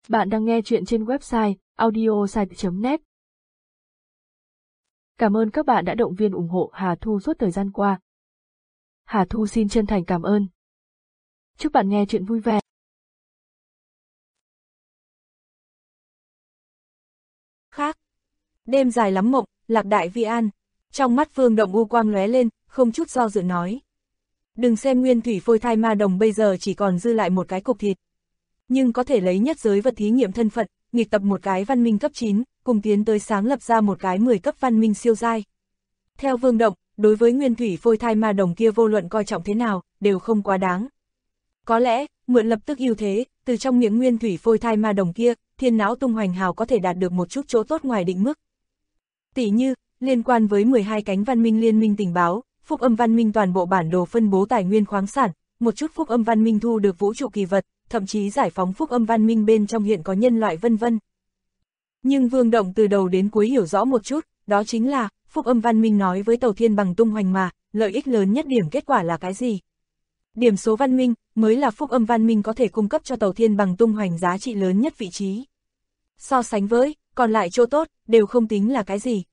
Bạn đang nghe chuyện trên website audiosite.net. Cảm ơn các bạn đã động viên ủng hộ Hà Thu suốt thời gian qua. Hà Thu xin chân thành cảm ơn. Chúc bạn nghe chuyện vui vẻ. Khác. Đêm dài lắm mộng, Lạc Đại Vi An. Trong mắt Vương Động u quang lóe lên, không chút do dự nói. Đừng xem nguyên thủy phôi thai ma đồng bây giờ chỉ còn dư lại một cái cục thịt. Nhưng có thể lấy nhất giới vật thí nghiệm thân phận, nghịch tập một cái văn minh cấp 9, cùng tiến tới sáng lập ra một cái 10 cấp văn minh siêu giai. Theo Vương Động, đối với nguyên thủy phôi thai ma đồng kia vô luận coi trọng thế nào, đều không quá đáng. Có lẽ, mượn lập tức ưu thế, từ trong miệng nguyên thủy phôi thai ma đồng kia, thiên não tung hoành hào có thể đạt được một chút chỗ tốt ngoài định mức. Tỷ như, liên quan với 12 cánh văn minh liên minh tình báo, phúc âm văn minh toàn bộ bản đồ phân bố tài nguyên khoáng sản, một chút phúc âm văn minh thu được vũ trụ kỳ vật, thậm chí giải phóng phúc âm văn minh bên trong hiện có nhân loại vân vân. Nhưng Vương Động từ đầu đến cuối hiểu rõ một chút, đó chính là, phúc âm văn minh nói với Tàu Thiên Bằng tung hoành mà, lợi ích lớn nhất điểm kết quả là cái gì? Điểm số văn minh, mới là phúc âm văn minh có thể cung cấp cho Tàu Thiên Bằng tung hoành giá trị lớn nhất vị trí. So sánh với, còn lại chỗ tốt, đều không tính là cái gì.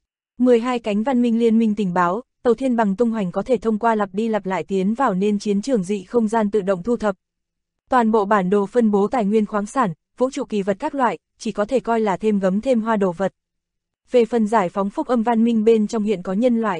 12 cánh văn minh liên minh tình báo, Tàu Thiên Bằng tung hoành có thể thông qua lặp đi lặp lại tiến vào nên chiến trường dị không gian tự động thu thập. Toàn bộ bản đồ phân bố tài nguyên khoáng sản, vũ trụ kỳ vật các loại, chỉ có thể coi là thêm gấm thêm hoa đồ vật. Về phần giải phóng phúc âm văn minh bên trong hiện có nhân loại.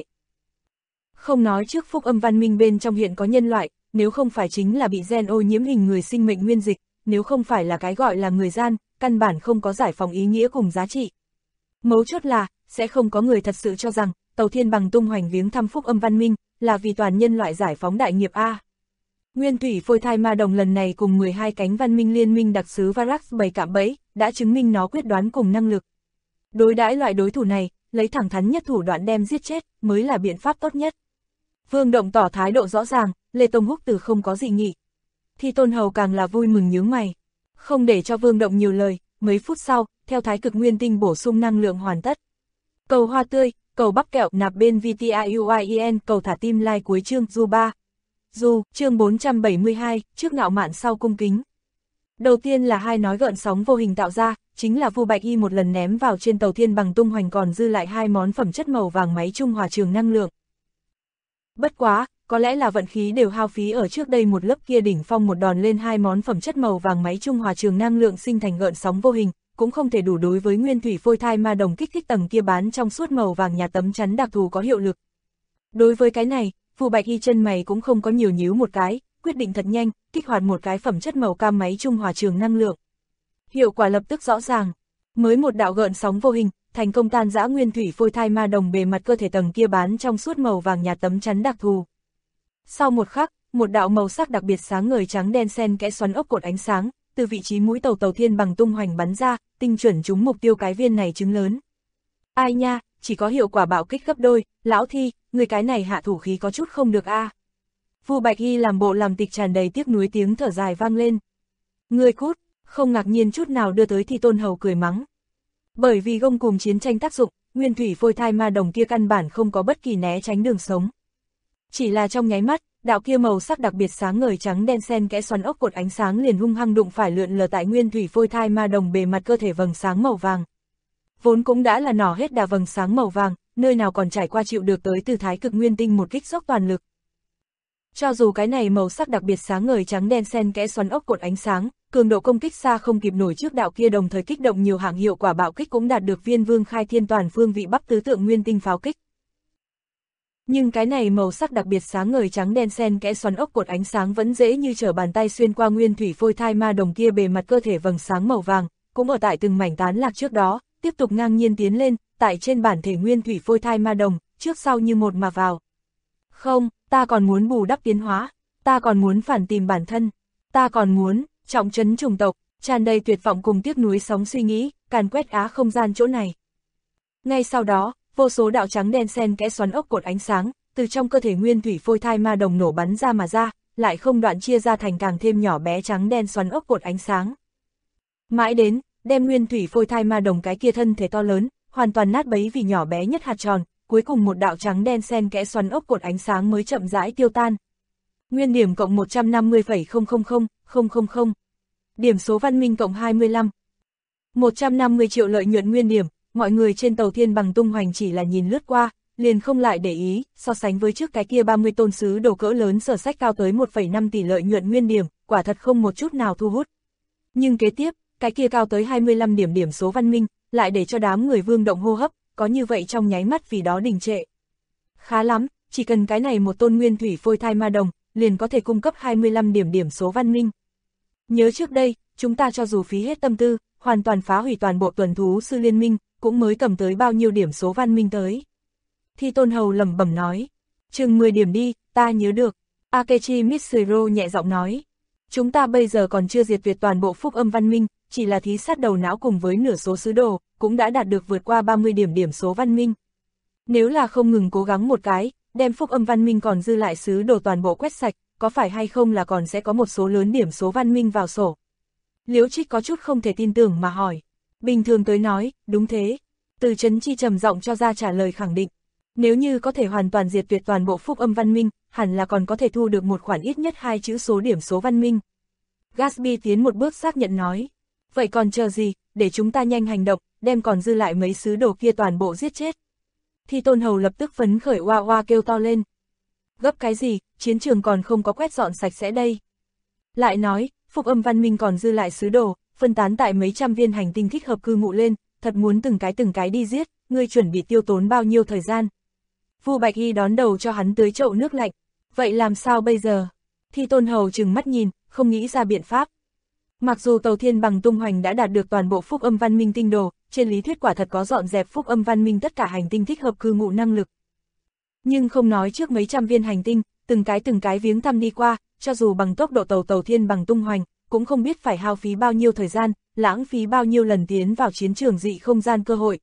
Không nói trước phúc âm văn minh bên trong hiện có nhân loại, nếu không phải chính là bị gen ô nhiễm hình người sinh mệnh nguyên dịch, nếu không phải là cái gọi là người gian, căn bản không có giải phóng ý nghĩa cùng giá trị. Mấu chốt là, sẽ không có người thật sự cho rằng, Tàu Thiên Bằng tung hoành viếng thăm phúc âm văn minh, là vì toàn nhân loại giải phóng đại nghiệp A. Nguyên thủy phôi thai ma đồng lần này cùng 12 cánh văn minh liên minh đặc sứ Varax bày cạm bẫy, đã chứng minh nó quyết đoán cùng năng lực. Đối đãi loại đối thủ này, lấy thẳng thắn nhất thủ đoạn đem giết chết, mới là biện pháp tốt nhất. Vương Động tỏ thái độ rõ ràng, Lê Tông Húc từ không có dị nghị. Thi Tôn Hầu càng là vui mừng nhướng mày. Không để cho Vương Động nhiều lời, mấy phút sau, theo thái cực nguyên tinh bổ sung năng lượng hoàn tất. Cầu hoa tươi, cầu bắp kẹo nạp bên VTIUIEN, cầu thả tim like cuối chương du 3. Du, chương 472, trước ngạo mạn sau cung kính. Đầu tiên là hai nói gợn sóng vô hình tạo ra, chính là Vu Bạch Y một lần ném vào trên Tàu Thiên Bằng tung hoành còn dư lại hai món phẩm chất màu vàng máy trung hòa trường năng lượng. Bất quá, có lẽ là vận khí đều hao phí ở trước đây một lớp kia đỉnh phong một đòn lên hai món phẩm chất màu vàng máy trung hòa trường năng lượng sinh thành gợn sóng vô hình, cũng không thể đủ đối với nguyên thủy phôi thai ma đồng kích thích tầng kia bán trong suốt màu vàng nhà tấm chắn đặc thù có hiệu lực. Đối với cái này, Vu Bạch Y chân mày cũng không có nhiều nhíu một cái, quyết định thật nhanh, kích hoạt một cái phẩm chất màu cam máy trung hòa trường năng lượng. Hiệu quả lập tức rõ ràng, mới một đạo gợn sóng vô hình, thành công tan rã nguyên thủy phôi thai ma đồng bề mặt cơ thể tầng kia bán trong suốt màu vàng nhà tấm chắn đặc thù. Sau một khắc, một đạo màu sắc đặc biệt sáng ngời trắng đen xen kẽ xoắn ốc cột ánh sáng, từ vị trí mũi Tàu Thiên Bằng tung hoành bắn ra, tinh chuẩn trúng mục tiêu cái viên này trứng lớn. Ai nha, chỉ có hiệu quả bạo kích gấp đôi, lão Thi, người cái này hạ thủ khí có chút không được a. Vu Bạch Y làm bộ làm tịch tràn đầy tiếc nuối tiếng thở dài vang lên. Người cút, không ngạc nhiên chút nào đưa tới Thi Tôn Hầu cười mắng. Bởi vì gông cùng chiến tranh tác dụng, nguyên thủy phôi thai ma đồng kia căn bản không có bất kỳ né tránh đường sống. Chỉ là trong nháy mắt, đạo kia màu sắc đặc biệt sáng ngời trắng đen xen kẽ xoắn ốc cột ánh sáng liền hung hăng đụng phải lượn lờ tại nguyên thủy phôi thai ma đồng bề mặt cơ thể vầng sáng màu vàng. Vốn cũng đã là nỏ hết đà vầng sáng màu vàng, nơi nào còn trải qua chịu được tới từ thái cực nguyên tinh một kích dốc toàn lực. Cho dù cái này màu sắc đặc biệt sáng ngời trắng đen xen kẽ xoắn ốc cột ánh sáng, cường độ công kích xa không kịp nổi trước đạo kia đồng thời kích động nhiều hạng hiệu quả bạo kích cũng đạt được Viên Vương Khai Thiên toàn phương vị bắp tứ tượng nguyên tinh pháo kích. Nhưng cái này màu sắc đặc biệt sáng ngời trắng đen xen kẽ xoắn ốc cột ánh sáng vẫn dễ như trở bàn tay xuyên qua nguyên thủy phôi thai ma đồng kia bề mặt cơ thể vầng sáng màu vàng, cũng ở tại từng mảnh tán lạc trước đó, tiếp tục ngang nhiên tiến lên, tại trên bản thể nguyên thủy phôi thai ma đồng, trước sau như một mà vào. Không, ta còn muốn bù đắp tiến hóa, ta còn muốn phản tìm bản thân, ta còn muốn trọng trấn chủng tộc, tràn đầy tuyệt vọng cùng tiếc nuối sóng suy nghĩ, càn quét á không gian chỗ này. Ngay sau đó, vô số đạo trắng đen xen kẽ xoắn ốc cột ánh sáng, từ trong cơ thể nguyên thủy phôi thai ma đồng nổ bắn ra mà ra, lại không đoạn chia ra thành càng thêm nhỏ bé trắng đen xoắn ốc cột ánh sáng. Mãi đến, đem nguyên thủy phôi thai ma đồng cái kia thân thể to lớn, hoàn toàn nát bấy vì nhỏ bé nhất hạt tròn, cuối cùng một đạo trắng đen xen kẽ xoắn ốc cột ánh sáng mới chậm rãi tiêu tan. Nguyên điểm cộng 150,000,000. Điểm số văn minh cộng 25. 150 triệu lợi nhuận nguyên điểm, mọi người trên tàu Thiên Bằng tung hoành chỉ là nhìn lướt qua, liền không lại để ý, so sánh với trước cái kia 30 tôn sứ đồ cỡ lớn sở sách cao tới 1,5 tỷ lợi nhuận nguyên điểm, quả thật không một chút nào thu hút. Nhưng kế tiếp, cái kia cao tới 25 điểm số văn minh, lại để cho đám người Vương động hô hấp, có như vậy trong nháy mắt vì đó đình trệ. Khá lắm, chỉ cần cái này một tôn nguyên thủy phôi thai ma đồng, liền có thể cung cấp 25 điểm số văn minh. Nhớ trước đây, chúng ta cho dù phí hết tâm tư, hoàn toàn phá hủy toàn bộ tuần thú sư liên minh, cũng mới cầm tới bao nhiêu điểm số văn minh tới. Thi Tôn Hầu lẩm bẩm nói, chừng 10 điểm đi, ta nhớ được. Akechi Mitsuru nhẹ giọng nói, chúng ta bây giờ còn chưa diệt tuyệt toàn bộ phúc âm văn minh, chỉ là thí sát đầu não cùng với nửa số sứ đồ, cũng đã đạt được vượt qua 30 điểm số văn minh. Nếu là không ngừng cố gắng một cái, đem phúc âm văn minh còn dư lại sứ đồ toàn bộ quét sạch, có phải hay không là còn sẽ có một số lớn điểm số văn minh vào sổ. Liễu Trích có chút không thể tin tưởng mà hỏi. Bình thường tới nói, đúng thế. Từ Chấn Chi trầm giọng cho ra trả lời khẳng định. Nếu như có thể hoàn toàn diệt tuyệt toàn bộ phúc âm văn minh, hẳn là còn có thể thu được một khoản ít nhất 2 chữ số điểm số văn minh. Gatsby tiến một bước xác nhận nói. Vậy còn chờ gì, để chúng ta nhanh hành động, đem còn dư lại mấy sứ đồ kia toàn bộ giết chết. Thi Tôn Hầu lập tức phấn khởi oa oa kêu to lên. Gấp cái gì, chiến trường còn không có quét dọn sạch sẽ đây. Lại nói, phúc âm văn minh còn dư lại sứ đồ, phân tán tại mấy trăm viên hành tinh thích hợp cư ngụ lên, thật muốn từng cái đi giết, ngươi chuẩn bị tiêu tốn bao nhiêu thời gian. Vu Bạch Y đón đầu cho hắn tưới chậu nước lạnh. Vậy làm sao bây giờ? Thi Tôn Hầu trừng mắt nhìn, không nghĩ ra biện pháp. Mặc dù tàu Thiên Bằng tung hoành đã đạt được toàn bộ phúc âm văn minh tinh đồ, trên lý thuyết quả thật có dọn dẹp phúc âm văn minh tất cả hành tinh thích hợp cư ngụ năng lực. Nhưng không nói trước mấy trăm viên hành tinh, từng cái viếng thăm đi qua, cho dù bằng tốc độ tàu Thiên Bằng tung hoành, cũng không biết phải hao phí bao nhiêu thời gian, lãng phí bao nhiêu lần tiến vào chiến trường dị không gian cơ hội.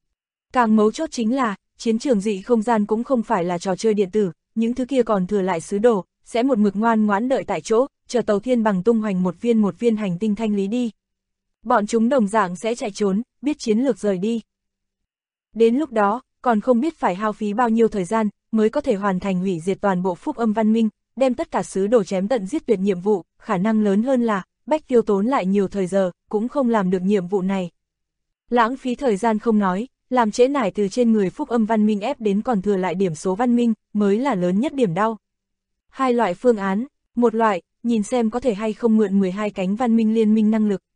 Càng mấu chốt chính là, chiến trường dị không gian cũng không phải là trò chơi điện tử, những thứ kia còn thừa lại sứ đồ, sẽ một mực ngoan ngoãn đợi tại chỗ, chờ tàu Thiên Bằng tung hoành một viên hành tinh thanh lý đi. Bọn chúng đồng dạng sẽ chạy trốn, biết chiến lược rời đi. Đến lúc đó, còn không biết phải hao phí bao nhiêu thời gian, mới có thể hoàn thành hủy diệt toàn bộ phúc âm văn minh, đem tất cả sứ đồ chém tận giết tuyệt nhiệm vụ, khả năng lớn hơn là, bách tiêu tốn lại nhiều thời giờ, cũng không làm được nhiệm vụ này. Lãng phí thời gian không nói, làm trễ nải từ trên người phúc âm văn minh ép đến còn thừa lại điểm số văn minh, mới là lớn nhất điểm đau. Hai loại phương án, một loại, nhìn xem có thể hay không mượn 12 cánh văn minh liên minh năng lực.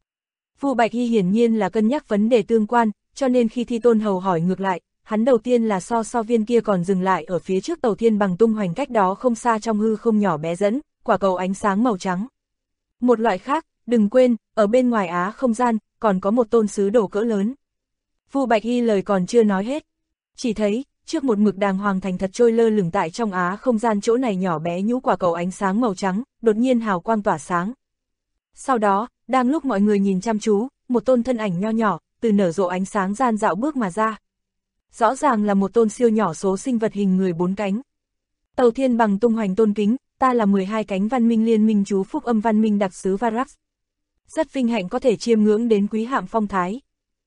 Vu Bạch Y hiển nhiên là cân nhắc vấn đề tương quan, cho nên khi Thi Tôn Hầu hỏi ngược lại, hắn đầu tiên là so viên kia còn dừng lại ở phía trước tàu Thiên Bằng tung hoành cách đó không xa trong hư không nhỏ bé dẫn, quả cầu ánh sáng màu trắng. Một loại khác, đừng quên, ở bên ngoài Á không gian, còn có một tôn sứ đồ cỡ lớn. Vu Bạch Y lời còn chưa nói hết. Chỉ thấy, trước một mực đàng hoàng thành thật trôi lơ lửng tại trong Á không gian chỗ này nhỏ bé nhũ quả cầu ánh sáng màu trắng, đột nhiên hào quang tỏa sáng. Sau đó, đang lúc mọi người nhìn chăm chú, một tôn thân ảnh nho nhỏ, từ nở rộ ánh sáng gian dạo bước mà ra. Rõ ràng là một tôn siêu nhỏ số sinh vật hình người 4 cánh. Tàu Thiên Bằng tung hoành tôn kính, ta là 12 cánh văn minh liên minh chú phúc âm văn minh đặc sứ Varax. Rất vinh hạnh có thể chiêm ngưỡng đến quý hạm phong thái.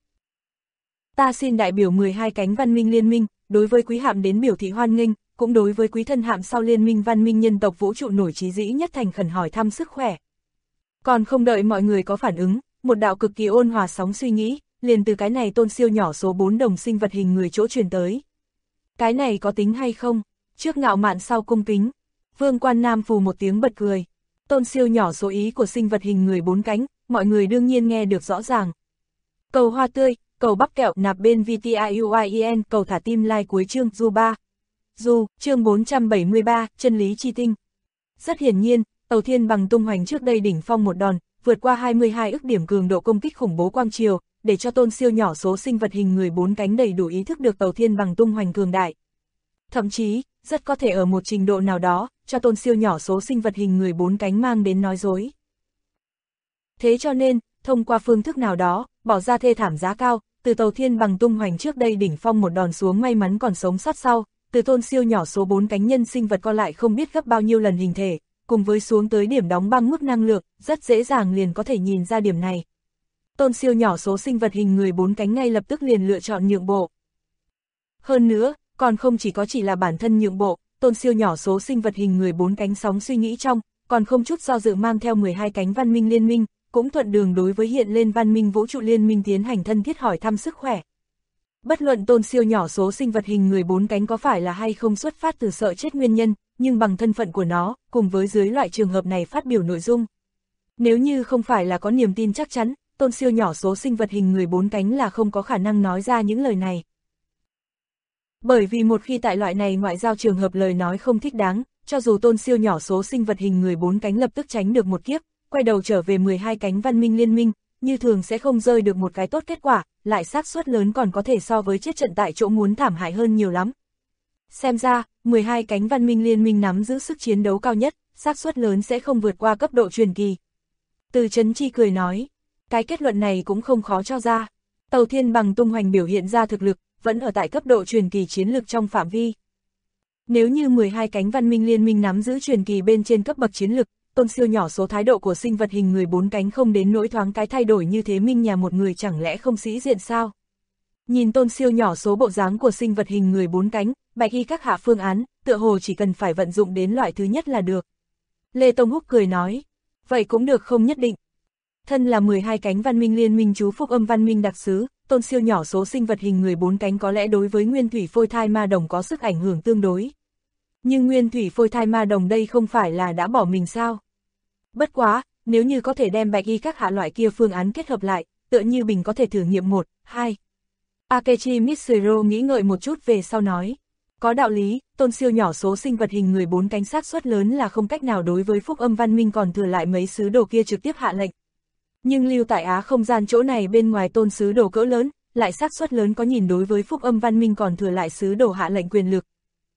Ta xin đại biểu 12 cánh văn minh liên minh, đối với quý hạm đến biểu thị hoan nghênh, cũng đối với quý thân hạm sau liên minh văn minh nhân tộc vũ trụ nổi trí dĩ nhất thành khẩn hỏi thăm sức khỏe. Còn không đợi mọi người có phản ứng, một đạo cực kỳ ôn hòa sóng suy nghĩ, liền từ cái này tôn siêu nhỏ số 4 đồng sinh vật hình người chỗ truyền tới. Cái này có tính hay không? Trước ngạo mạn sau cung kính. Vương Quan Nam phù một tiếng bật cười. Tôn siêu nhỏ số ý của sinh vật hình người 4 cánh, mọi người đương nhiên nghe được rõ ràng. Cầu hoa tươi, cầu bắp kẹo nạp bên VTIUIEN, cầu thả tim like cuối chương Du 3. Du, chương 473, chân lý chi tinh. Rất hiển nhiên, tàu Thiên Bằng tung hoành trước đây đỉnh phong một đòn, vượt qua 22 ức điểm cường độ công kích khủng bố quang triều, để cho tôn siêu nhỏ số sinh vật hình người 4 cánh đầy đủ ý thức được tàu Thiên Bằng tung hoành cường đại. Thậm chí, rất có thể ở một trình độ nào đó, cho tôn siêu nhỏ số sinh vật hình người 4 cánh mang đến nói dối. Thế cho nên, thông qua phương thức nào đó, bỏ ra thê thảm giá cao, từ tàu Thiên Bằng tung hoành trước đây đỉnh phong một đòn xuống may mắn còn sống sót sau, từ tôn siêu nhỏ số 4 cánh nhân sinh vật co lại không biết gấp bao nhiêu lần hình thể, cùng với xuống tới điểm đóng băng mức năng lượng, rất dễ dàng liền có thể nhìn ra điểm này. Tôn siêu nhỏ số sinh vật hình người 4 cánh ngay lập tức liền lựa chọn nhượng bộ. Hơn nữa, còn không chỉ là bản thân nhượng bộ, tôn siêu nhỏ số sinh vật hình người 4 cánh sóng suy nghĩ trong, còn không chút do dự mang theo 12 cánh văn minh liên minh, cũng thuận đường đối với hiện lên văn minh vũ trụ liên minh tiến hành thân thiết hỏi thăm sức khỏe. Bất luận tôn siêu nhỏ số sinh vật hình người 4 cánh có phải là hay không xuất phát từ sợ chết nguyên nhân, nhưng bằng thân phận của nó, cùng với dưới loại trường hợp này phát biểu nội dung. Nếu như không phải là có niềm tin chắc chắn, tôn siêu nhỏ số sinh vật hình người 4 cánh là không có khả năng nói ra những lời này. Bởi vì một khi tại loại này ngoại giao trường hợp lời nói không thích đáng, cho dù tôn siêu nhỏ số sinh vật hình người 4 cánh lập tức tránh được một kiếp, quay đầu trở về 12 cánh văn minh liên minh, như thường sẽ không rơi được một cái tốt kết quả, lại xác suất lớn còn có thể so với chết trận tại chỗ muốn thảm hại hơn nhiều lắm. Xem ra, 12 cánh văn minh liên minh nắm giữ sức chiến đấu cao nhất, xác suất lớn sẽ không vượt qua cấp độ truyền kỳ. Từ Chấn Chi cười nói, cái kết luận này cũng không khó cho ra. Tàu Thiên Bằng tung hoành biểu hiện ra thực lực, vẫn ở tại cấp độ truyền kỳ chiến lược trong phạm vi. Nếu như 12 cánh văn minh liên minh nắm giữ truyền kỳ bên trên cấp bậc chiến lực, tôn siêu nhỏ số thái độ của sinh vật hình người 4 cánh không đến nỗi thoáng cái thay đổi như thế minh nhà một người chẳng lẽ không sĩ diện sao? Nhìn tôn siêu nhỏ số bộ dáng của sinh vật hình người 4 cánh, Bạch Y các hạ phương án, tựa hồ chỉ cần phải vận dụng đến loại thứ nhất là được. Lê Tông Húc cười nói, vậy cũng được không nhất định. Thân là 12 cánh văn minh liên minh chú phúc âm văn minh đặc sứ, tôn siêu nhỏ số sinh vật hình người 4 cánh có lẽ đối với nguyên thủy phôi thai ma đồng có sức ảnh hưởng tương đối. Nhưng nguyên thủy phôi thai ma đồng đây không phải là đã bỏ mình sao? Bất quá, nếu như có thể đem Bạch Y các hạ loại kia phương án kết hợp lại, tựa như Bình có thể thử nghiệm 1, 2. Akechi Mitsuru nghĩ ngợi một chút về sau nói. Có đạo lý, tôn siêu nhỏ số sinh vật hình người 4 cánh xác suất lớn là không cách nào đối với phúc âm văn minh còn thừa lại mấy sứ đồ kia trực tiếp hạ lệnh. Nhưng lưu tại Á không gian chỗ này bên ngoài tôn sứ đồ cỡ lớn, lại xác suất lớn có nhìn đối với phúc âm văn minh còn thừa lại sứ đồ hạ lệnh quyền lực.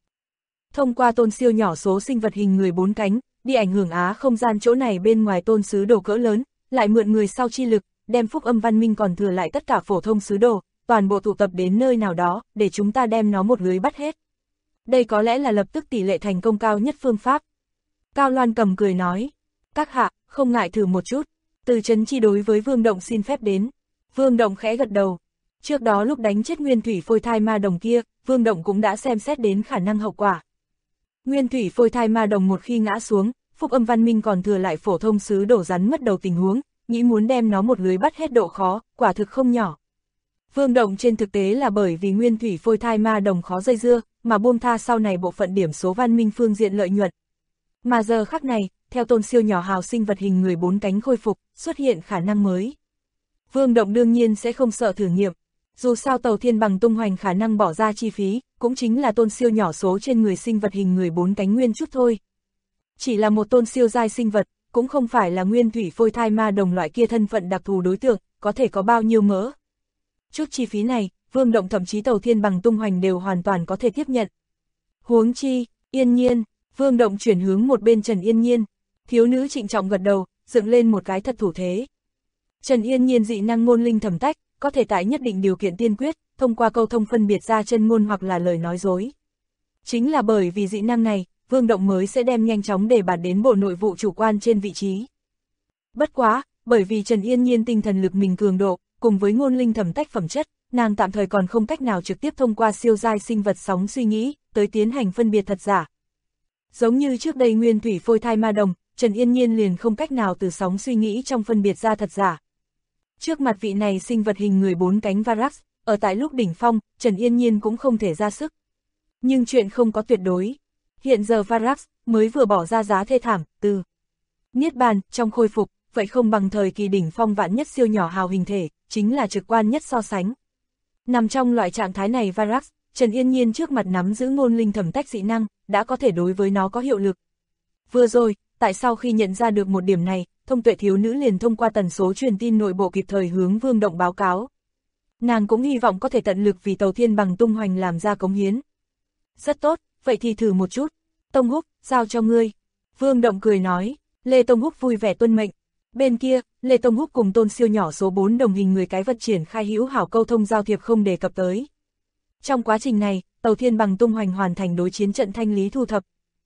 Thông qua tôn siêu nhỏ số sinh vật hình người 4 cánh, đi ảnh hưởng Á không gian chỗ này bên ngoài tôn sứ đồ cỡ lớn, lại mượn người sau chi lực, đem phúc âm văn minh còn thừa lại tất cả phổ thông sứ đồ, toàn bộ tụ tập đến nơi nào đó, để chúng ta đem nó một lưới bắt hết. Đây có lẽ là lập tức tỷ lệ thành công cao nhất phương pháp. Cao Loan Cầm cười nói, các hạ, không ngại thử một chút. Từ Chấn Chi đối với Vương Động xin phép đến. Vương Động khẽ gật đầu. Trước đó lúc đánh chết nguyên thủy phôi thai ma đồng kia, Vương Động cũng đã xem xét đến khả năng hậu quả. Nguyên thủy phôi thai ma đồng một khi ngã xuống, phúc âm văn minh còn thừa lại phổ thông sứ đổ rắn mất đầu tình huống, nghĩ muốn đem nó một lưới bắt hết độ khó, quả thực không nhỏ. Vương Động trên thực tế là bởi vì nguyên thủy phôi thai ma đồng khó dây dưa, mà buông tha sau này bộ phận điểm số văn minh phương diện lợi nhuận. Mà giờ khắc này, theo tôn siêu nhỏ hào sinh vật hình người 4 cánh khôi phục, xuất hiện khả năng mới. Vương Động đương nhiên sẽ không sợ thử nghiệm. Dù sao Tàu Thiên Bằng tung hoành khả năng bỏ ra chi phí, cũng chính là tôn siêu nhỏ số trên người sinh vật hình người 4 cánh nguyên chút thôi. Chỉ là một tôn siêu giai sinh vật, cũng không phải là nguyên thủy phôi thai ma đồng loại kia thân phận đặc thù đối tượng, có thể có bao nhiêu mỡ. Chút chi phí này, Vương Động thậm chí Tàu Thiên Bằng tung hoành đều hoàn toàn có thể tiếp nhận. Huống chi, Yên Nhiên, Vương Động chuyển hướng một bên Trần Yên Nhiên, thiếu nữ trịnh trọng gật đầu, dựng lên một cái thật thủ thế. Trần Yên Nhiên dị năng ngôn linh thẩm tách, có thể tại nhất định điều kiện tiên quyết, thông qua câu thông phân biệt ra chân ngôn hoặc là lời nói dối. Chính là bởi vì dị năng này, Vương Động mới sẽ đem nhanh chóng để bạt đến bộ nội vụ chủ quan trên vị trí. Bất quá, bởi vì Trần Yên Nhiên tinh thần lực mình cường độ, cùng với ngôn linh thẩm tách phẩm chất, nàng tạm thời còn không cách nào trực tiếp thông qua siêu giai sinh vật sóng suy nghĩ, tới tiến hành phân biệt thật giả. Giống như trước đây nguyên thủy phôi thai ma đồng, Trần Yên Nhiên liền không cách nào từ sóng suy nghĩ trong phân biệt ra thật giả. Trước mặt vị này sinh vật hình người 4 cánh Varax, ở tại lúc đỉnh phong, Trần Yên Nhiên cũng không thể ra sức. Nhưng chuyện không có tuyệt đối. Hiện giờ Varax mới vừa bỏ ra giá thê thảm, từ Niết Bàn, trong khôi phục, vậy không bằng thời kỳ đỉnh phong vạn nhất siêu nhỏ hào hình thể, chính là trực quan nhất so sánh. Nằm trong loại trạng thái này Varax, Trần Yên Nhiên trước mặt nắm giữ ngôn linh thẩm tách dị năng, đã có thể đối với nó có hiệu lực. Vừa rồi, tại sao khi nhận ra được một điểm này, thông tuệ thiếu nữ liền thông qua tần số truyền tin nội bộ kịp thời hướng Vương Động báo cáo. Nàng cũng hy vọng có thể tận lực vì Tàu Thiên Bằng tung hoành làm ra cống hiến. Rất tốt, vậy thì thử một chút. Tông Húc, giao cho ngươi. Vương Động cười nói, Lê Tông Húc vui vẻ tuân mệnh. Bên kia, Lê Tông Húc cùng tôn siêu nhỏ số 4 đồng hình người cái vật triển khai hữu hảo câu thông giao thiệp không đề cập tới. Trong quá trình này, Tàu Thiên Bằng tung hoành hoàn thành đối chiến trận thanh lý thu thập.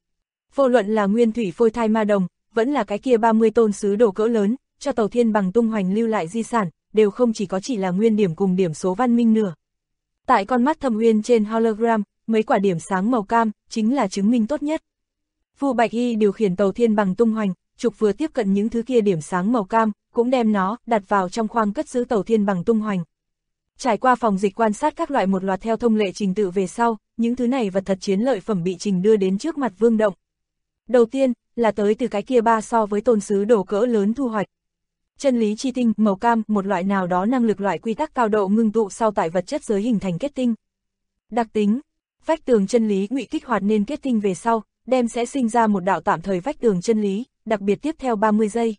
Vô luận là nguyên thủy phôi thai ma đồng, vẫn là cái kia 30 tôn sứ đồ cỡ lớn, cho Tàu Thiên Bằng tung hoành lưu lại di sản, đều không chỉ là nguyên điểm cùng điểm số văn minh nửa. Tại con mắt Thâm Uyên trên hologram, mấy quả điểm sáng màu cam, chính là chứng minh tốt nhất. Vu Bạch Y điều khiển tàu thiên bằng tung hoành, trục vừa tiếp cận những thứ kia điểm sáng màu cam, cũng đem nó đặt vào trong khoang cất giữ tàu thiên bằng tung hoành. Trải qua phòng dịch quan sát các loại một loạt theo thông lệ trình tự về sau, những thứ này vật thật chiến lợi phẩm bị trình đưa đến trước mặt Vương Động. Đầu tiên, là tới từ cái kia ba so với tôn sứ đồ cỡ lớn thu hoạch. Chân lý chi tinh, màu cam, một loại nào đó năng lực loại quy tắc cao độ ngưng tụ sau tại vật chất giới hình thành kết tinh. Đặc tính, vách tường chân lý ngụy kích hoạt nên kết tinh về sau, đem sẽ sinh ra một đạo tạm thời vách tường chân lý, đặc biệt tiếp theo 30 giây.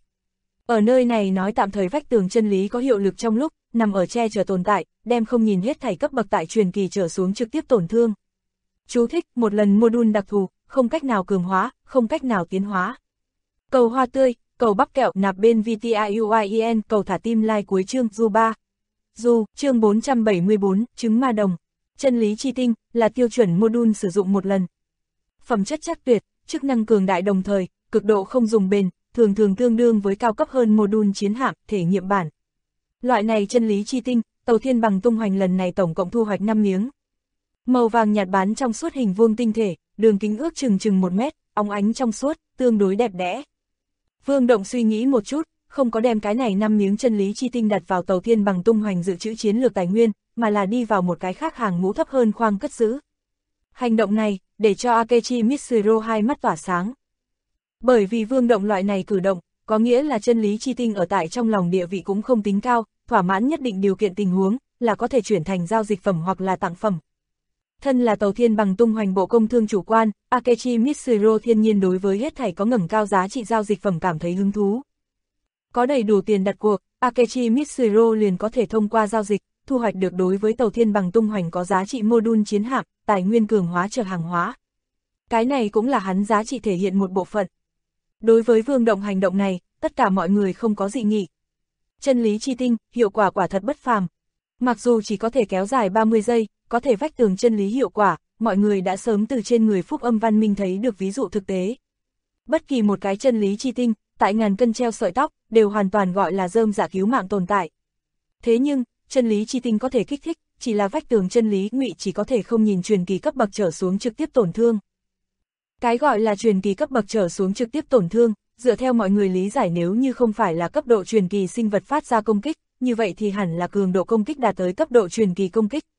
Ở nơi này nói tạm thời vách tường chân lý có hiệu lực trong lúc nằm ở che chở tồn tại, đem không nhìn hết thảy cấp bậc tại truyền kỳ trở xuống trực tiếp tổn thương. Chú thích, một lần module đặc thù, không cách nào cường hóa, không cách nào tiến hóa. Cầu hoa tươi, cầu bắp kẹo nạp bên VTIUIEN, cầu thả tim like cuối chương Du 3. Du, chương 474, trứng ma đồng. Chân lý chi tinh, là tiêu chuẩn module sử dụng một lần. Phẩm chất chắc tuyệt, chức năng cường đại đồng thời, cực độ không dùng bền, thường thường tương đương với cao cấp hơn module chiến hạm, thể nghiệm bản. Loại này chân lý chi tinh, tàu thiên bằng tung hoành lần này tổng cộng thu hoạch 5 miếng. Màu vàng nhạt bán trong suốt hình vuông tinh thể, đường kính ước chừng 1 mét, óng ánh trong suốt, tương đối đẹp đẽ. Vương Động suy nghĩ một chút, không có đem cái này 5 miếng chân lý chi tinh đặt vào tàu thiên bằng tung hoành dự trữ chiến lược tài nguyên, mà là đi vào một cái khác hàng ngũ thấp hơn khoang cất giữ. Hành động này, để cho Akechi Mitsuru hai mắt tỏa sáng. Bởi vì Vương Động loại này cử động, có nghĩa là chân lý chi tinh ở tại trong lòng địa vị cũng không tính cao, thỏa mãn nhất định điều kiện tình huống, là có thể chuyển thành giao dịch phẩm hoặc là tặng phẩm. Thân là tàu thiên bằng tung hoành bộ công thương chủ quan, Akechi Mitsuru thiên nhiên đối với hết thảy có ngẩng cao giá trị giao dịch phẩm cảm thấy hứng thú. Có đầy đủ tiền đặt cuộc, Akechi Mitsuru liền có thể thông qua giao dịch, thu hoạch được đối với tàu thiên bằng tung hoành có giá trị module chiến hạm, tài nguyên cường hóa chờ hàng hóa. Cái này cũng là hắn giá trị thể hiện một bộ phận. Đối với Vương Động hành động này, tất cả mọi người không có dị nghị. Chân lý chi tinh, hiệu quả quả thật bất phàm. Mặc dù chỉ có thể kéo dài 30 giây, có thể vách tường chân lý hiệu quả, mọi người đã sớm từ trên người Phúc Âm Văn Minh thấy được ví dụ thực tế. Bất kỳ một cái chân lý chi tinh, tại ngàn cân treo sợi tóc, đều hoàn toàn gọi là rơm rạ cứu mạng tồn tại. Thế nhưng, chân lý chi tinh có thể kích thích, chỉ là vách tường chân lý ngụy chỉ có thể không nhìn truyền kỳ cấp bậc trở xuống trực tiếp tổn thương. Cái gọi là truyền kỳ cấp bậc trở xuống trực tiếp tổn thương, dựa theo mọi người lý giải nếu như không phải là cấp độ truyền kỳ sinh vật phát ra công kích, như vậy thì hẳn là cường độ công kích đạt tới cấp độ truyền kỳ công kích.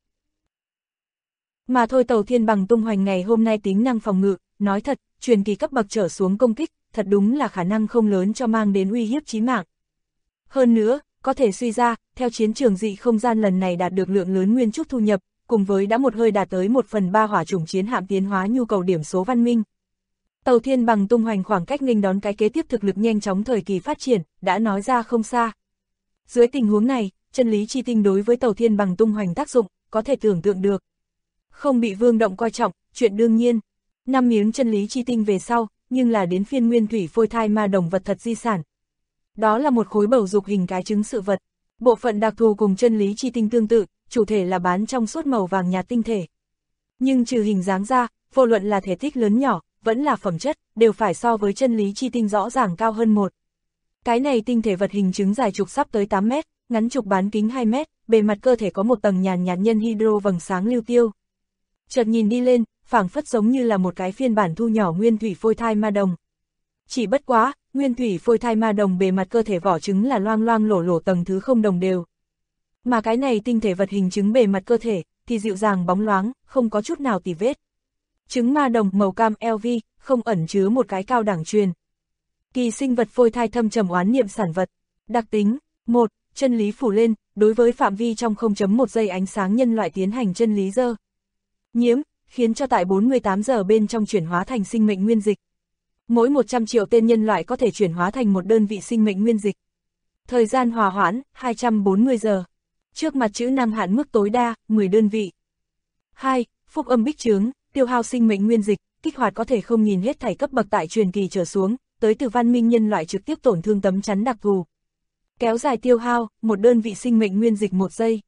Mà thôi tàu thiên bằng tung hoành ngày hôm nay tính năng phòng ngự, nói thật, truyền kỳ cấp bậc trở xuống công kích, thật đúng là khả năng không lớn cho mang đến uy hiếp chí mạng. Hơn nữa, có thể suy ra, theo chiến trường dị không gian lần này đạt được lượng lớn nguyên trúc thu nhập, cùng với đã một hơi đạt tới 1/3 hỏa chủng chiến hạm tiến hóa nhu cầu điểm số văn minh. Tàu thiên bằng tung hoành khoảng cách nghênh đón cái kế tiếp thực lực nhanh chóng thời kỳ phát triển, đã nói ra không xa. Dưới tình huống này, chân lý chi tinh đối với tàu thiên bằng tung hoành tác dụng, có thể tưởng tượng được. Không bị Vương Động coi trọng, chuyện đương nhiên. 5 miếng chân lý chi tinh về sau, nhưng là đến phiên nguyên thủy phôi thai ma đồng vật thật di sản. Đó là một khối bầu dục hình cái trứng sự vật. Bộ phận đặc thù cùng chân lý chi tinh tương tự, chủ thể là bán trong suốt màu vàng nhạt tinh thể. Nhưng trừ hình dáng ra, vô luận là thể tích lớn nhỏ, vẫn là phẩm chất, đều phải so với chân lý chi tinh rõ ràng cao hơn một. Cái này tinh thể vật hình trứng dài trục sắp tới 8 mét, ngắn trục bán kính 2 mét, bề mặt cơ thể có một tầng nhàn nhạt nhân hydro vầng sáng lưu tiêu. Chợt nhìn đi lên, phảng phất giống như là một cái phiên bản thu nhỏ nguyên thủy phôi thai ma đồng. Chỉ bất quá, nguyên thủy phôi thai ma đồng bề mặt cơ thể vỏ trứng là loang loang lổ lổ tầng thứ không đồng đều. Mà cái này tinh thể vật hình trứng bề mặt cơ thể, thì dịu dàng bóng loáng, không có chút nào tì vết. Trứng ma đồng màu cam LV, không ẩn chứa một cái cao đẳng truyền. Kỳ sinh vật phôi thai thâm trầm oán niệm sản vật. Đặc tính, 1. Chân lý phủ lên, đối với phạm vi trong 0.1 giây ánh sáng nhân loại tiến hành chân lý dơ nhiễm, khiến cho tại 48 giờ bên trong chuyển hóa thành sinh mệnh nguyên dịch. Mỗi 100 triệu tên nhân loại có thể chuyển hóa thành một đơn vị sinh mệnh nguyên dịch. Thời gian hòa hoãn, 240 giờ. Trước mặt chữ năng hạn mức tối đa, 10 đơn vị. 2. Phúc âm bích trướng, tiêu hao sinh mệnh nguyên dịch, kích hoạt có thể không nhìn hết thảy cấp bậc tại truyền kỳ trở xuống, tới từ văn minh nhân loại trực tiếp tổn thương tấm chắn đặc thù. Kéo dài tiêu hao, một đơn vị sinh mệnh nguyên dịch 1 giây.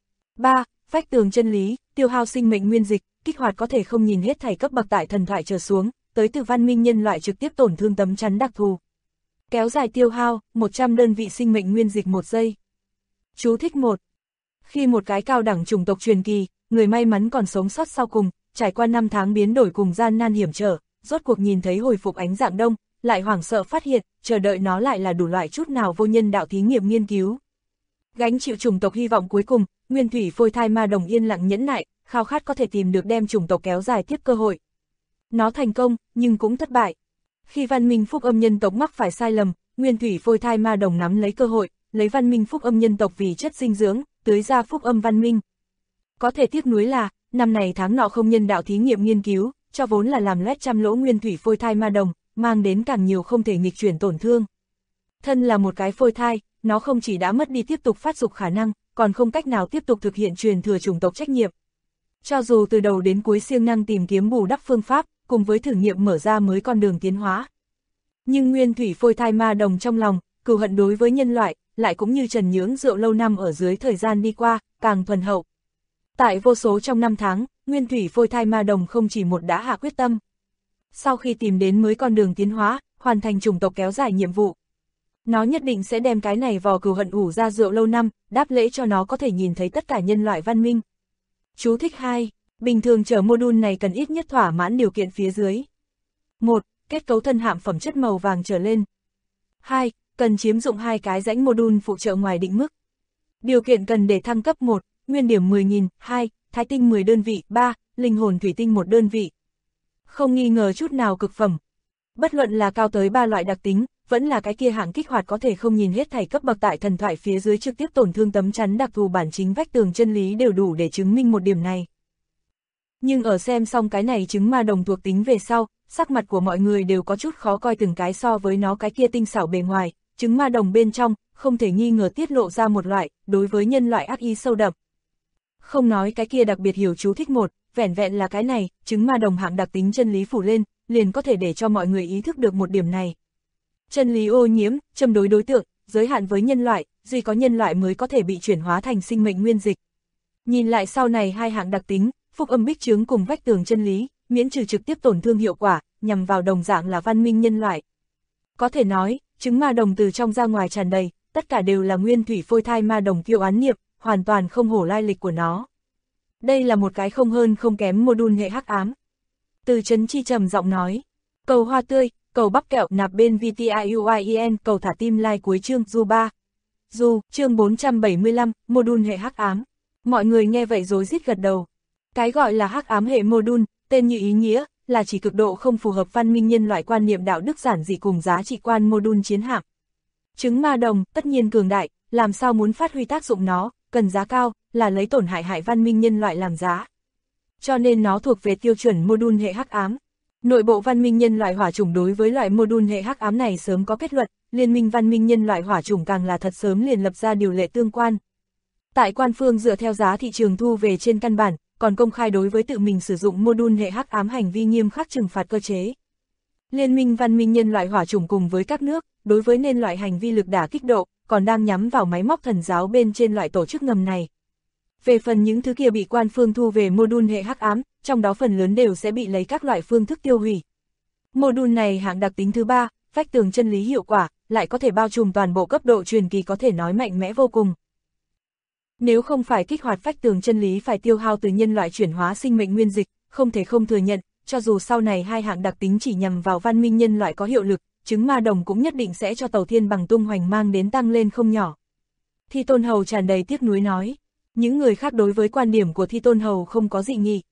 3. Vách tường chân lý, tiêu hao sinh mệnh nguyên dịch, kích hoạt có thể không nhìn hết thảy cấp bậc tại thần thoại trở xuống, tới từ văn minh nhân loại trực tiếp tổn thương tấm chắn đặc thù. Kéo dài tiêu hao, 100 đơn vị sinh mệnh nguyên dịch 1 giây. Chú thích 1. Khi một cái cao đẳng chủng tộc truyền kỳ, người may mắn còn sống sót sau cùng, trải qua 5 tháng biến đổi cùng gian nan hiểm trở, rốt cuộc nhìn thấy hồi phục ánh dạng đông, lại hoảng sợ phát hiện, chờ đợi nó lại là đủ loại chút nào vô nhân đạo thí nghiệm nghiên cứu. Gánh chịu chủng tộc hy vọng cuối cùng, nguyên thủy phôi thai ma đồng yên lặng nhẫn nại, khao khát có thể tìm được đem chủng tộc kéo dài tiếp cơ hội. Nó thành công, nhưng cũng thất bại. Khi văn minh phúc âm nhân tộc mắc phải sai lầm, nguyên thủy phôi thai ma đồng nắm lấy cơ hội, lấy văn minh phúc âm nhân tộc vì chất dinh dưỡng, tưới ra phúc âm văn minh. Có thể tiếc nuối là, năm này tháng nọ không nhân đạo thí nghiệm nghiên cứu, cho vốn là làm loét trăm lỗ nguyên thủy phôi thai ma đồng, mang đến càng nhiều không thể nghịch chuyển tổn thương. Thân là một cái phôi thai, nó không chỉ đã mất đi tiếp tục phát dục khả năng, còn không cách nào tiếp tục thực hiện truyền thừa chủng tộc trách nhiệm. Cho dù từ đầu đến cuối siêng năng tìm kiếm bù đắp phương pháp, cùng với thử nghiệm mở ra mới con đường tiến hóa. Nhưng nguyên thủy phôi thai ma đồng trong lòng, cừu hận đối với nhân loại, lại cũng như trần nhưỡng rượu lâu năm ở dưới thời gian đi qua, càng thuần hậu. Tại vô số trong năm tháng, nguyên thủy phôi thai ma đồng không chỉ một đã hạ quyết tâm. Sau khi tìm đến mới con đường tiến hóa, hoàn thành chủng tộc kéo dài nhiệm vụ. Nó nhất định sẽ đem cái này vò cừu hận ủ ra rượu lâu năm, đáp lễ cho nó có thể nhìn thấy tất cả nhân loại văn minh. Chú thích 2. Bình thường chở module này cần ít nhất thỏa mãn điều kiện phía dưới. 1. Kết cấu thân hạm phẩm chất màu vàng trở lên. 2. Cần chiếm dụng 2 cái rãnh module phụ trợ ngoài định mức. Điều kiện cần để thăng cấp 1. Nguyên điểm 10.000, 2. Thái tinh 10 đơn vị, 3. Linh hồn thủy tinh 1 đơn vị. Không nghi ngờ chút nào cực phẩm. Bất luận là cao tới 3 loại đặc tính, vẫn là cái kia hạng kích hoạt có thể không nhìn hết thảy cấp bậc tại thần thoại phía dưới trực tiếp tổn thương tấm chắn đặc thù bản chính vách tường chân lý đều đủ để chứng minh một điểm này. Nhưng ở xem xong cái này trứng ma đồng thuộc tính về sau, sắc mặt của mọi người đều có chút khó coi từng cái so với nó cái kia tinh xảo bề ngoài, trứng ma đồng bên trong, không thể nghi ngờ tiết lộ ra một loại, đối với nhân loại ác ý sâu đậm. Không nói cái kia đặc biệt hiểu chú thích một, vẻn vẹn là cái này, trứng ma đồng hạng đặc tính chân lý phủ lên, liền có thể để cho mọi người ý thức được một điểm này. Chân lý ô nhiễm, châm đối đối tượng, giới hạn với nhân loại, duy có nhân loại mới có thể bị chuyển hóa thành sinh mệnh nguyên dịch. Nhìn lại sau này hai hạng đặc tính, phúc âm bích chướng cùng vách tường chân lý, miễn trừ trực tiếp tổn thương hiệu quả, nhằm vào đồng dạng là văn minh nhân loại. Có thể nói, trứng ma đồng từ trong ra ngoài tràn đầy, tất cả đều là nguyên thủy phôi thai ma đồng kiêu oán niệm, hoàn toàn không hổ lai lịch của nó. Đây là một cái không hơn không kém module hệ hắc ám. Từ Trấn Chi trầm giọng nói, cầu hoa tươi, cầu bắp kẹo nạp bên VTIUIEN, cầu thả tim like cuối chương du 3. Du, chương 475, module hệ hắc ám. Mọi người nghe vậy rối rít gật đầu. Cái gọi là hắc ám hệ module, tên như ý nghĩa, là chỉ cực độ không phù hợp văn minh nhân loại quan niệm đạo đức giản dị cùng giá trị quan module chiến hạm. Trứng ma đồng, tất nhiên cường đại, làm sao muốn phát huy tác dụng nó, cần giá cao, là lấy tổn hại văn minh nhân loại làm giá. Cho nên nó thuộc về tiêu chuẩn module hệ hắc ám. Nội bộ văn minh nhân loại hỏa chủng đối với loại module hệ hắc ám này sớm có kết luận, liên minh văn minh nhân loại hỏa chủng càng là thật sớm liền lập ra điều lệ tương quan. Tại quan phương dựa theo giá thị trường thu về trên căn bản, còn công khai đối với tự mình sử dụng module hệ hắc ám hành vi nghiêm khắc trừng phạt cơ chế. Liên minh văn minh nhân loại hỏa chủng cùng với các nước, đối với nên loại hành vi lực đả kích độ, còn đang nhắm vào máy móc thần giáo bên trên loại tổ chức ngầm này. Về phần những thứ kia bị quan phương thu về module hệ hắc ám, trong đó phần lớn đều sẽ bị lấy các loại phương thức tiêu hủy. Module này hạng đặc tính thứ 3, vách tường chân lý hiệu quả, lại có thể bao trùm toàn bộ cấp độ truyền kỳ có thể nói mạnh mẽ vô cùng. Nếu không phải kích hoạt vách tường chân lý phải tiêu hao từ nhân loại chuyển hóa sinh mệnh nguyên dịch, không thể không thừa nhận, cho dù sau này hai hạng đặc tính chỉ nhằm vào văn minh nhân loại có hiệu lực, trứng ma đồng cũng nhất định sẽ cho Tàu Thiên Bằng tung hoành mang đến tăng lên không nhỏ. Thi Tôn Hầu tràn đầy tiếc nuối nói, những người khác đối với quan điểm của Thi Tôn Hầu không có dị nghị.